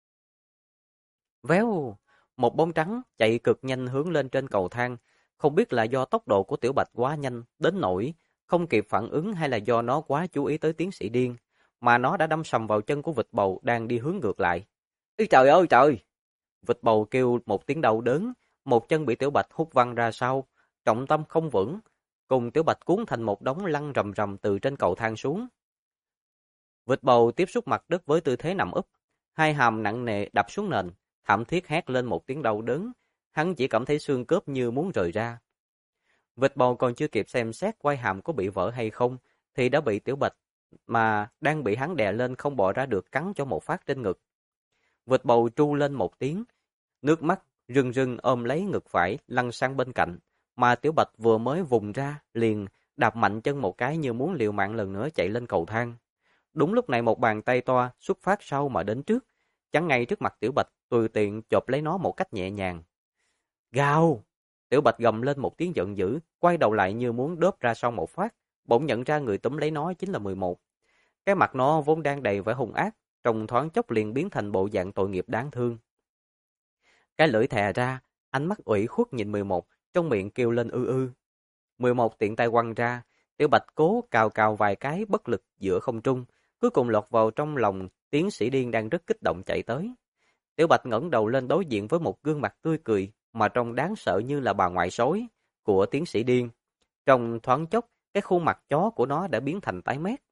Véo, một bóng trắng chạy cực nhanh hướng lên trên cầu thang, không biết là do tốc độ của Tiểu Bạch quá nhanh đến nỗi không kịp phản ứng hay là do nó quá chú ý tới tiến sĩ Điên, mà nó đã đâm sầm vào chân của vịt bầu đang đi hướng ngược lại. Ê trời ơi trời! Vịt bầu kêu một tiếng đau đớn, một chân bị Tiểu Bạch hút văng ra sau, trọng tâm không vững, cùng Tiểu Bạch cuốn thành một đống lăn rầm rầm từ trên cầu thang xuống. Vịt bầu tiếp xúc mặt đất với tư thế nằm úp, hai hàm nặng nề đập xuống nền, thảm thiết hét lên một tiếng đau đớn, hắn chỉ cảm thấy xương khớp như muốn rời ra. Vịt bầu còn chưa kịp xem xét quai hàm có bị vỡ hay không, thì đã bị Tiểu Bạch mà đang bị hắn đè lên không bò ra được, cắn cho một phát trên ngực. Vịt bầu tru lên một tiếng, nước mắt rưng rưng ôm lấy ngực phải lăn sang bên cạnh, mà Tiểu Bạch vừa mới vùng ra liền đạp mạnh chân một cái như muốn liều mạng lần nữa chạy lên cầu thang. Đúng lúc này một bàn tay to xuất phát sau mà đến trước, chắn ngay trước mặt Tiểu Bạch, tùy tiện chộp lấy nó một cách nhẹ nhàng. Gào! Tiểu Bạch gầm lên một tiếng giận dữ, quay đầu lại như muốn đớp ra sau một phát, bỗng nhận ra người túm lấy nó chính là 11. Cái mặt nó vốn đang đầy vẻ hung ác, trong thoáng chốc liền biến thành bộ dạng tội nghiệp đáng thương. Cái lưỡi thè ra, ánh mắt ủy khuất nhìn 11, trong miệng kêu lên ư ư. 11 tiện tay quăng ra, Tiểu Bạch cố cào cào vài cái bất lực giữa không trung, cuối cùng lọt vào trong lòng tiến sĩ điên đang rất kích động chạy tới. Tiểu Bạch ngẩng đầu lên đối diện với một gương mặt tươi cười mà trông đáng sợ như là bà ngoại sói của tiến sĩ điên. Trong thoáng chốc, cái khuôn mặt chó của nó đã biến thành tái mét.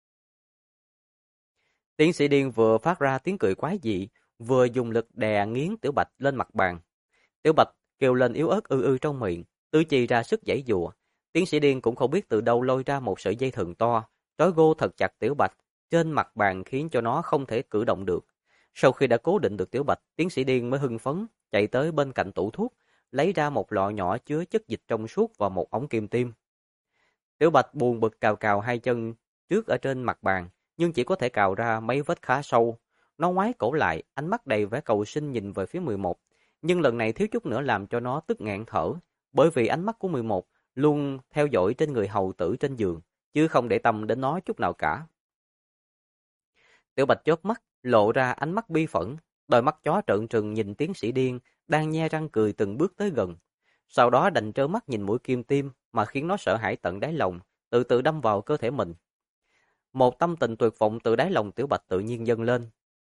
Tiến sĩ điên vừa phát ra tiếng cười quái dị, vừa dùng lực đè nghiến Tiểu Bạch lên mặt bàn. Tiểu Bạch kêu lên yếu ớt ư ư trong miệng, tứ chi ra sức giãy giụa. Tiến sĩ điên cũng không biết từ đâu lôi ra một sợi dây thừng to, trói gô thật chặt Tiểu Bạch trên mặt bàn khiến cho nó không thể cử động được. Sau khi đã cố định được Tiểu Bạch, tiến sĩ điên mới hưng phấn chạy tới bên cạnh tủ thuốc, lấy ra một lọ nhỏ chứa chất dịch trong suốt và một ống kim tiêm. Tiểu Bạch buồn bực cào cào hai chân trước ở trên mặt bàn, nhưng chỉ có thể cào ra mấy vết khá sâu. Nó ngoái cổ lại, ánh mắt đầy vẻ cầu xin nhìn về phía 11, nhưng lần này thiếu chút nữa làm cho nó tức nghẹn thở, bởi vì ánh mắt của 11 luôn theo dõi trên người hầu tử trên giường, chứ không để tâm đến nó chút nào cả. Tiểu Bạch chớp mắt, lộ ra ánh mắt bi phẫn, đôi mắt chó trợn trừng nhìn tiến sĩ điên đang nhe răng cười từng bước tới gần. Sau đó đành trơ mắt nhìn mũi kim tiêm mà khiến nó sợ hãi tận đáy lòng, từ từ đâm vào cơ thể mình. Một tâm tình tuyệt vọng từ đáy lòng Tiểu Bạch tự nhiên dâng lên.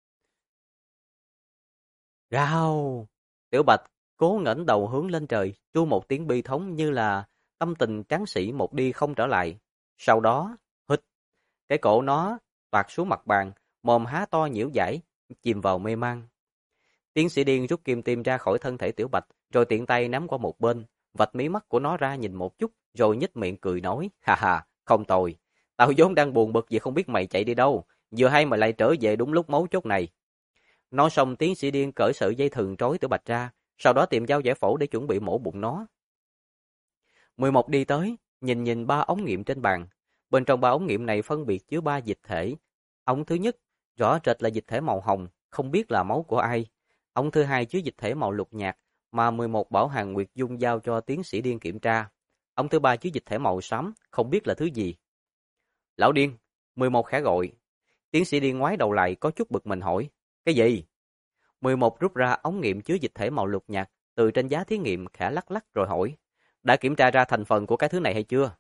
Gào! Tiểu Bạch cố ngẩng đầu hướng lên trời, tru một tiếng bi thống như là tâm tình tráng sĩ một đi không trở lại. Sau đó, hít, cái cổ nó toạc xuống mặt bàn, mồm há to nhiễu dãi, chìm vào mê man. Tiến sĩ điên rút kim tiêm ra khỏi thân thể Tiểu Bạch, rồi tiện tay nắm qua một bên, vạch mí mắt của nó ra nhìn một chút, rồi nhếch miệng cười nói, ha ha, không tồi. Tao vốn đang buồn bực vì không biết mày chạy đi đâu, vừa hay mày lại trở về đúng lúc mấu chốt này. Nói xong tiến sĩ điên cởi sợi dây thừng trói Tiểu Bạch ra, sau đó tìm dao giải phẫu để chuẩn bị mổ bụng nó. 11 đi tới, nhìn ba ống nghiệm trên bàn. Bên trong ba ống nghiệm này phân biệt chứa 3 dịch thể. Ống thứ nhất, rõ rệt là dịch thể màu hồng, không biết là máu của ai. Ống thứ hai chứa dịch thể màu lục nhạt, mà 11 bảo Hàn Nguyệt Dung giao cho tiến sĩ điên kiểm tra. Ống thứ ba chứa dịch thể màu xám, không biết là thứ gì. Lão điên, 11 khẽ gọi. Tiến sĩ điên ngoái đầu lại có chút bực mình hỏi, cái gì? 11 rút ra ống nghiệm chứa dịch thể màu lục nhạt, từ trên giá thí nghiệm khẽ lắc lắc rồi hỏi, đã kiểm tra ra thành phần của cái thứ này hay chưa?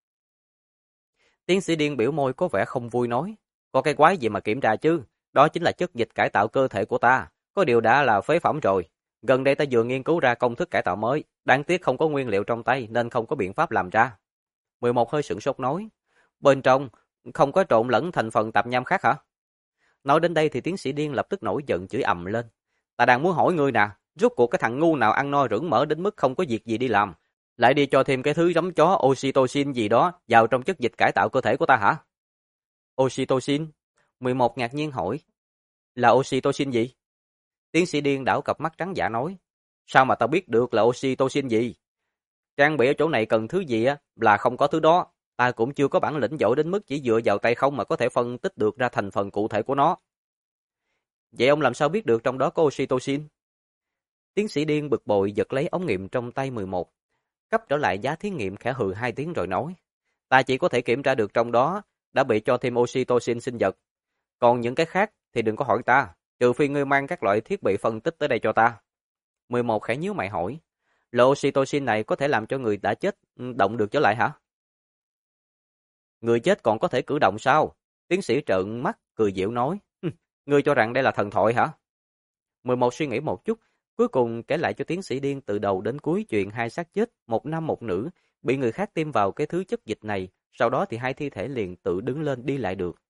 Tiến sĩ điên biểu môi có vẻ không vui nói, có cái quái gì mà kiểm tra chứ, đó chính là chất dịch cải tạo cơ thể của ta, có điều đã là phế phẩm rồi. Gần đây ta vừa nghiên cứu ra công thức cải tạo mới, đáng tiếc không có nguyên liệu trong tay nên không có biện pháp làm ra. 11 hơi sửng sốt nói, bên trong không có trộn lẫn thành phần tạp nham khác hả? Nói đến đây thì tiến sĩ điên lập tức nổi giận chửi ầm lên. Ta đang muốn hỏi ngươi nè, rốt cuộc cái thằng ngu nào ăn no rưỡng mỡ đến mức không có việc gì đi làm, lại đi cho thêm cái thứ giống chó oxytocin gì đó vào trong chất dịch cải tạo cơ thể của ta hả? Oxytocin? 11 ngạc nhiên hỏi. Là oxytocin gì? Tiến sĩ điên đảo cặp mắt trắng dã nói. Sao mà tao biết được là oxytocin gì? Trang bị ở chỗ này cần thứ gì á là không có thứ đó. Ta cũng chưa có bản lĩnh giỏi đến mức chỉ dựa vào tay không mà có thể phân tích được ra thành phần cụ thể của nó. Vậy ông làm sao biết được trong đó có oxytocin? Tiến sĩ điên bực bội giật lấy ống nghiệm trong tay 11, cấp trở lại giá thí nghiệm khẽ hừ 2 tiếng rồi nói. Ta chỉ có thể kiểm tra được trong đó đã bị cho thêm oxytocin sinh vật. Còn những cái khác thì đừng có hỏi ta, trừ phi ngươi mang các loại thiết bị phân tích tới đây cho ta. 11 khẽ nhíu mày hỏi. Loại oxytocin này có thể làm cho người đã chết động được trở lại hả? Người chết còn có thể cử động sao? Tiến sĩ trợn mắt cười giễu nói. Ngươi cho rằng đây là thần thoại hả? 11 suy nghĩ một chút, cuối cùng kể lại cho tiến sĩ điên từ đầu đến cuối chuyện 2 xác chết, một nam một nữ, bị người khác tiêm vào cái thứ chất dịch này, sau đó thì 2 thi thể liền tự đứng lên đi lại được.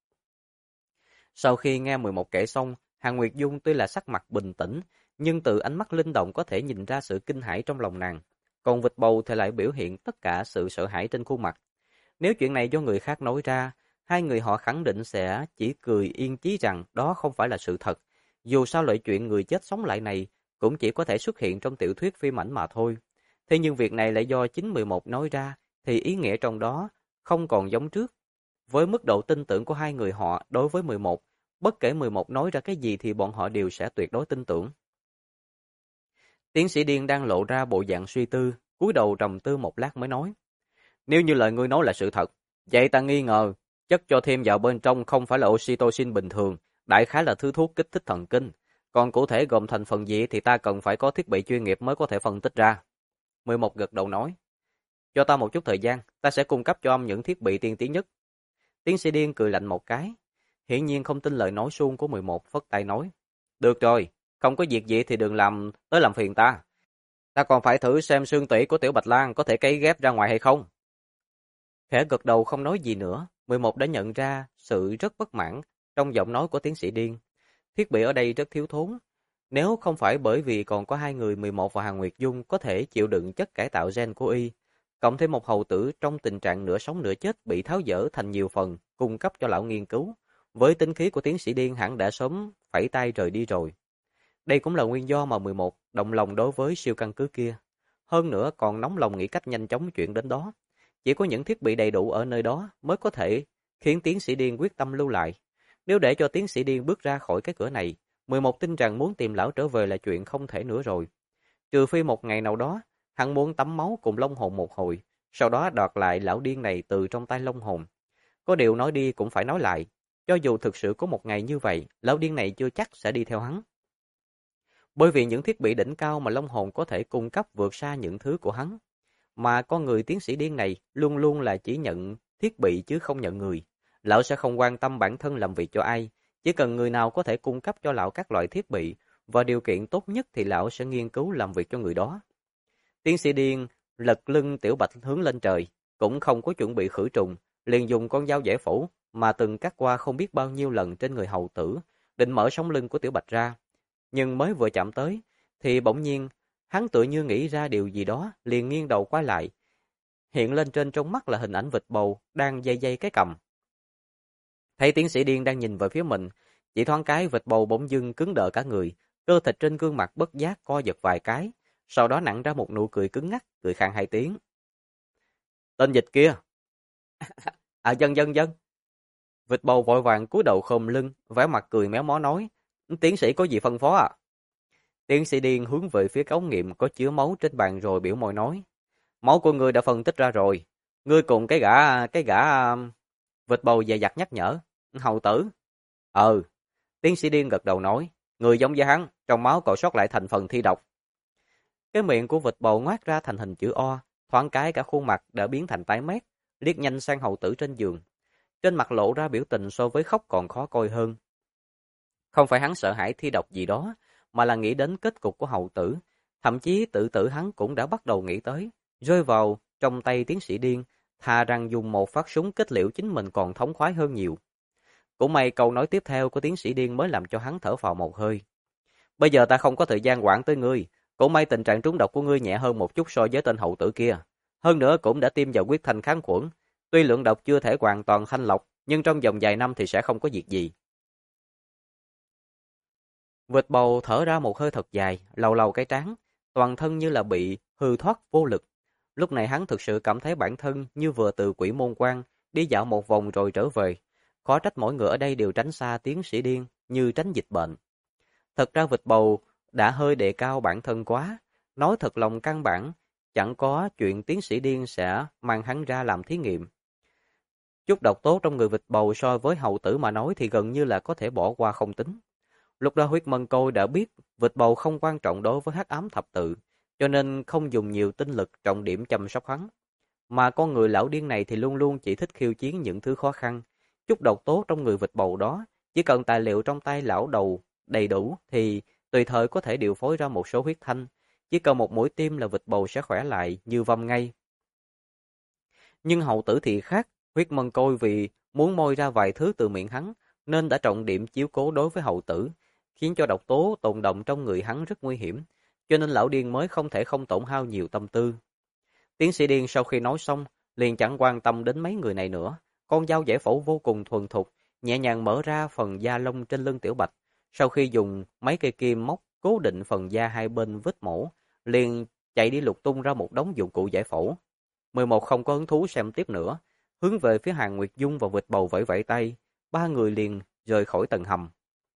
Sau khi nghe 11 kể xong, Hàn Nguyệt Dung tuy là sắc mặt bình tĩnh, nhưng từ ánh mắt linh động có thể nhìn ra sự kinh hãi trong lòng nàng. Còn vịt bầu thì lại biểu hiện tất cả sự sợ hãi trên khuôn mặt. Nếu chuyện này do người khác nói ra, hai người họ khẳng định sẽ chỉ cười yên chí rằng đó không phải là sự thật. Dù sao loại chuyện người chết sống lại này cũng chỉ có thể xuất hiện trong tiểu thuyết phim ảnh mà thôi. Thế nhưng việc này lại do chính 11 nói ra, thì ý nghĩa trong đó không còn giống trước. Với mức độ tin tưởng của hai người họ đối với 11, bất kể 11 nói ra cái gì thì bọn họ đều sẽ tuyệt đối tin tưởng. Tiến sĩ Điên đang lộ ra bộ dạng suy tư, cúi đầu trầm tư một lát mới nói. Nếu như lời ngươi nói là sự thật, vậy ta nghi ngờ, chất cho thêm vào bên trong không phải là oxytocin bình thường, đại khái là thứ thuốc kích thích thần kinh. Còn cụ thể gồm thành phần gì thì ta cần phải có thiết bị chuyên nghiệp mới có thể phân tích ra. 11 gật đầu nói. Cho ta một chút thời gian, ta sẽ cung cấp cho ông những thiết bị tiên tiến nhất. Tiến sĩ Điên cười lạnh một cái. Hiển nhiên không tin lời nói suông của 11, phất tay nói. Được rồi, không có việc gì thì đừng làm phiền ta. Ta còn phải thử xem xương tủy của Tiểu Bạch Lan có thể cấy ghép ra ngoài hay không. Khẽ gật đầu không nói gì nữa, 11 đã nhận ra sự rất bất mãn trong giọng nói của tiến sĩ Điên. Thiết bị ở đây rất thiếu thốn. Nếu không phải bởi vì còn có hai người 11 và Hàn Nguyệt Dung có thể chịu đựng chất cải tạo gen của y, cộng thêm một hầu tử trong tình trạng nửa sống nửa chết bị tháo dỡ thành nhiều phần, cung cấp cho lão nghiên cứu, với tính khí của tiến sĩ Điên hẳn đã sớm phẩy tay rời đi rồi. Đây cũng là nguyên do mà 11 động lòng đối với siêu căn cứ kia. Hơn nữa còn nóng lòng nghĩ cách nhanh chóng chuyển đến đó. Chỉ có những thiết bị đầy đủ ở nơi đó mới có thể khiến tiến sĩ Điên quyết tâm lưu lại. Nếu để cho tiến sĩ Điên bước ra khỏi cái cửa này, 11 tin rằng muốn tìm lão trở về là chuyện không thể nữa rồi. Trừ phi một ngày nào đó, hắn muốn tắm máu cùng Long Hồn một hồi, sau đó đoạt lại lão điên này từ trong tay Long Hồn. Có điều nói đi cũng phải nói lại, cho dù thực sự có một ngày như vậy, lão điên này chưa chắc sẽ đi theo hắn. Bởi vì những thiết bị đỉnh cao mà Long Hồn có thể cung cấp vượt xa những thứ của hắn. Mà con người tiến sĩ điên này luôn luôn là chỉ nhận thiết bị chứ không nhận người. Lão sẽ không quan tâm bản thân làm việc cho ai, chỉ cần người nào có thể cung cấp cho lão các loại thiết bị và điều kiện tốt nhất thì lão sẽ nghiên cứu làm việc cho người đó. Tiến sĩ điên lật lưng Tiểu Bạch hướng lên trời, cũng không có chuẩn bị khử trùng, liền dùng con dao giải phẫu mà từng cắt qua không biết bao nhiêu lần trên người hầu tử, định mở sống lưng của Tiểu Bạch ra. Nhưng mới vừa chạm tới, thì bỗng nhiên, hắn tựa như nghĩ ra điều gì đó, liền nghiêng đầu quay lại. Hiện lên trên trong mắt là hình ảnh vịt bầu đang day day cái cằm. Thấy tiến sĩ điên đang nhìn về phía mình, chỉ thoáng cái vịt bầu bỗng dưng cứng đờ cả người, cơ thịt trên gương mặt bất giác co giật vài cái, sau đó nặn ra một nụ cười cứng ngắc, cười khàn hai tiếng. Tên dịch kia. Dân. Vịt bầu vội vàng cúi đầu khom lưng, vẻ mặt cười méo mó nói, tiến sĩ có gì phân phó à? Tiến sĩ điên hướng về phía ống nghiệm có chứa máu trên bàn rồi biểu môi nói, máu của ngươi đã phân tích ra rồi, ngươi cùng cái gã vịt bầu dè dặt nhắc nhở, hầu tử. Tiến sĩ điên gật đầu nói, người giống với hắn, trong máu còn sót lại thành phần thi độc. Cái miệng của vịt bầu ngoác ra thành hình chữ O, thoáng cái cả khuôn mặt đã biến thành tái mét, liếc nhanh sang hầu tử trên giường. Trên mặt lộ ra biểu tình so với khóc còn khó coi hơn. Không phải hắn sợ hãi thi độc gì đó, mà là nghĩ đến kết cục của hầu tử. Thậm chí tự tử hắn cũng đã bắt đầu nghĩ tới, rơi vào trong tay tiến sĩ điên, thà rằng dùng một phát súng kết liễu chính mình còn thống khoái hơn nhiều. Cũng may câu nói tiếp theo của tiến sĩ điên mới làm cho hắn thở phào một hơi. Bây giờ ta không có thời gian quản tới ngươi, cũng may tình trạng trúng độc của ngươi nhẹ hơn một chút so với tên hầu tử kia. Hơn nữa cũng đã tiêm vào huyết thanh kháng khuẩn, tuy lượng độc chưa thể hoàn toàn thanh lọc, nhưng trong vòng vài năm thì sẽ không có việc gì. Vịt bầu thở ra một hơi thật dài, lầu lầu cái trán, toàn thân như là bị hư thoát vô lực. Lúc này hắn thực sự cảm thấy bản thân như vừa từ quỷ môn quan đi dạo một vòng rồi trở về. Khó trách mỗi người ở đây đều tránh xa tiến sĩ điên như tránh dịch bệnh. Thật ra vịt bầu đã hơi đề cao bản thân quá, nói thật lòng căn bản, chẳng có chuyện tiến sĩ điên sẽ mang hắn ra làm thí nghiệm. Chút độc tố trong người vịt bầu so với hầu tử mà nói thì gần như là có thể bỏ qua không tính. Lúc đó huyết mân côi đã biết vịt bầu không quan trọng đối với hắc ám thập tự, cho nên không dùng nhiều tinh lực trọng điểm chăm sóc hắn. Mà con người lão điên này thì luôn luôn chỉ thích khiêu chiến những thứ khó khăn. Chút độc tố trong người vịt bầu đó, chỉ cần tài liệu trong tay lão đầu đầy đủ thì tùy thời có thể điều phối ra một số huyết thanh. Chỉ cần một mũi tim là vịt bầu sẽ khỏe lại như vâm ngay. Nhưng hậu tử thì khác, huyết mân côi vì muốn moi ra vài thứ từ miệng hắn, nên đã trọng điểm chiếu cố đối với hậu tử, khiến cho độc tố tồn động trong người hắn rất nguy hiểm, cho nên lão điên mới không thể không tổn hao nhiều tâm tư. Tiến sĩ điên sau khi nói xong, liền chẳng quan tâm đến mấy người này nữa, con dao giải phẫu vô cùng thuần thục, nhẹ nhàng mở ra phần da lông trên lưng Tiểu Bạch. Sau khi dùng mấy cây kim móc cố định phần da hai bên vết mổ, liền chạy đi lục tung ra một đống dụng cụ giải phẫu. 11 không có hứng thú xem tiếp nữa, hướng về phía Hàn Nguyệt Dung và Vịt Bầu vẫy vẫy tay, ba người liền rời khỏi tầng hầm.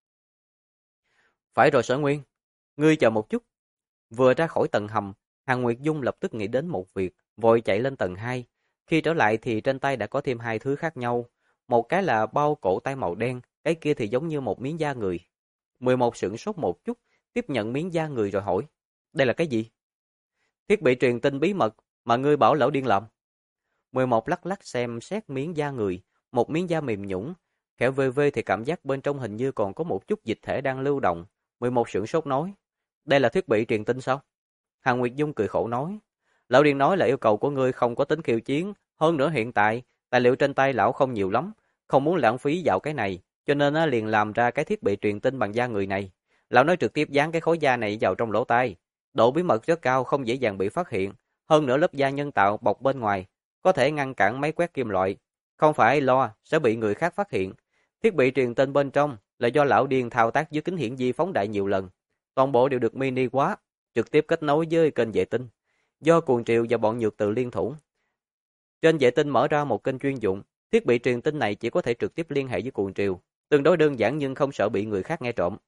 Phải rồi Sở Nguyên, ngươi chờ một chút. Vừa ra khỏi tầng hầm, Hàn Nguyệt Dung lập tức nghĩ đến một việc, vội chạy lên tầng 2. Khi trở lại thì trên tay đã có thêm hai thứ khác nhau. Một cái là bao cổ tay màu đen, cái kia thì giống như một miếng da người. 11 sửng sốt một chút, tiếp nhận miếng da người rồi hỏi, đây là cái gì? Thiết bị truyền tin bí mật mà ngươi bảo Lão Điên làm. 11 lắc lắc xem xét miếng da người, một miếng da mềm nhũn, khẽ vê vê thì cảm giác bên trong hình như còn có một chút dịch thể đang lưu động. 11 sửng sốt nói, đây là thiết bị truyền tin sao? Hàn Nguyệt Dung cười khổ nói, Lão Điên nói là yêu cầu của ngươi không có tính khiêu chiến, hơn nữa hiện tại, tài liệu trên tay lão không nhiều lắm, không muốn lãng phí vào cái này, cho nên liền làm ra cái thiết bị truyền tin bằng da người này. Lão nói trực tiếp dán cái khối da này vào trong lỗ tai, độ bí mật rất cao, không dễ dàng bị phát hiện, hơn nữa lớp da nhân tạo bọc bên ngoài, có thể ngăn cản máy quét kim loại, không phải lo sẽ bị người khác phát hiện. Thiết bị truyền tin bên trong là do Lão Điên thao tác dưới kính hiển vi phóng đại nhiều lần, toàn bộ đều được mini hóa, trực tiếp kết nối với kênh vệ tinh, do Cuồng Triều và bọn Nhược Từ liên thủ. Trên vệ tinh mở ra một kênh chuyên dụng, thiết bị truyền tin này chỉ có thể trực tiếp liên hệ với Cuồng Triều, tương đối đơn giản nhưng không sợ bị người khác nghe trộm.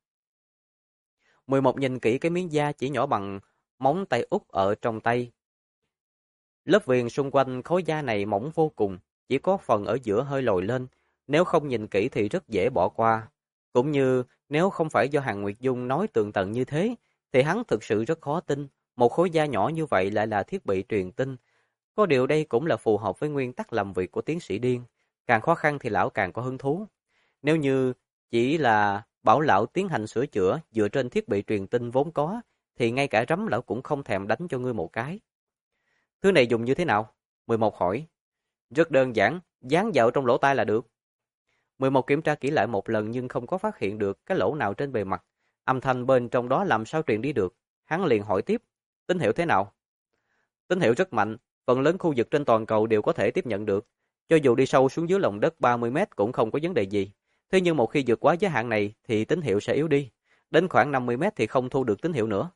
11 nhìn kỹ cái miếng da chỉ nhỏ bằng móng tay út ở trong tay. Lớp viền xung quanh khối da này mỏng vô cùng, chỉ có phần ở giữa hơi lồi lên, nếu không nhìn kỹ thì rất dễ bỏ qua. Cũng như nếu không phải do Hàn Nguyệt Dung nói tường tận như thế, thì hắn thực sự rất khó tin, một khối da nhỏ như vậy lại là thiết bị truyền tin. Có điều đây cũng là phù hợp với nguyên tắc làm việc của tiến sĩ Điên, càng khó khăn thì lão càng có hứng thú. Nếu như chỉ là bảo lão tiến hành sửa chữa dựa trên thiết bị truyền tin vốn có, thì ngay cả rắm lão cũng không thèm đánh cho ngươi một cái. Thứ này dùng như thế nào? 11 hỏi. Rất đơn giản, dán vào trong lỗ tai là được. 11 kiểm tra kỹ lại một lần nhưng không có phát hiện được cái lỗ nào trên bề mặt. Âm thanh bên trong đó làm sao truyền đi được? Hắn liền hỏi tiếp, tín hiệu thế nào? Tín hiệu rất mạnh, phần lớn khu vực trên toàn cầu đều có thể tiếp nhận được. Cho dù đi sâu xuống dưới lòng đất 30 mét cũng không có vấn đề gì. Thế nhưng một khi vượt quá giới hạn này thì tín hiệu sẽ yếu đi. Đến khoảng 50 mét thì không thu được tín hiệu nữa.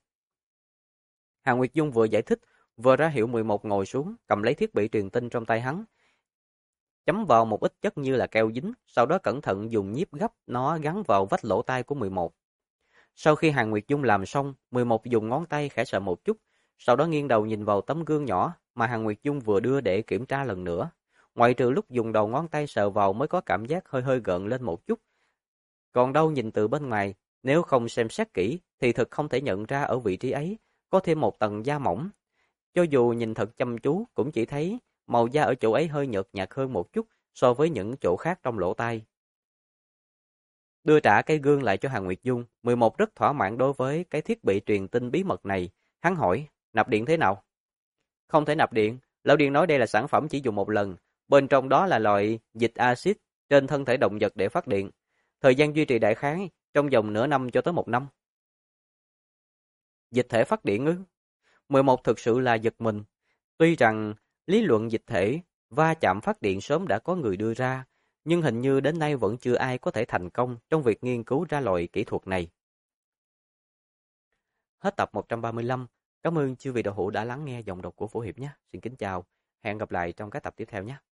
Hàn Nguyệt Dung vừa giải thích, vừa ra hiệu 11 ngồi xuống, cầm lấy thiết bị truyền tin trong tay hắn, chấm vào một ít chất như là keo dính, sau đó cẩn thận dùng nhíp gấp nó gắn vào vách lỗ tai của 11. Sau khi Hàn Nguyệt Dung làm xong, 11 dùng ngón tay khẽ sờ một chút, sau đó nghiêng đầu nhìn vào tấm gương nhỏ mà Hàn Nguyệt Dung vừa đưa để kiểm tra lần nữa. Ngoại trừ lúc dùng đầu ngón tay sờ vào mới có cảm giác hơi hơi gợn lên một chút. Còn đâu nhìn từ bên ngoài, nếu không xem xét kỹ thì thực không thể nhận ra ở vị trí ấy có thêm một tầng da mỏng. Cho dù nhìn thật chăm chú cũng chỉ thấy màu da ở chỗ ấy hơi nhợt nhạt hơn một chút so với những chỗ khác trong lỗ tai. Đưa trả cái gương lại cho Hàn Nguyệt Dung, 11 rất thỏa mãn đối với cái thiết bị truyền tin bí mật này. Hắn hỏi, nạp điện thế nào? Không thể nạp điện, Lão Điên nói đây là sản phẩm chỉ dùng một lần, bên trong đó là loại dịch axit trên thân thể động vật để phát điện. Thời gian duy trì đại khái trong vòng nửa năm cho tới 1 năm. Dịch thể phát điện ư? 11 thực sự là giật mình. Tuy rằng lý luận dịch thể va chạm phát điện sớm đã có người đưa ra, nhưng hình như đến nay vẫn chưa ai có thể thành công trong việc nghiên cứu ra loại kỹ thuật này. Hết tập 135. Cảm ơn chư vị đạo hữu đã lắng nghe giọng đọc của Phổ Hiệp nhé. Xin kính chào. Hẹn gặp lại trong các tập tiếp theo nhé.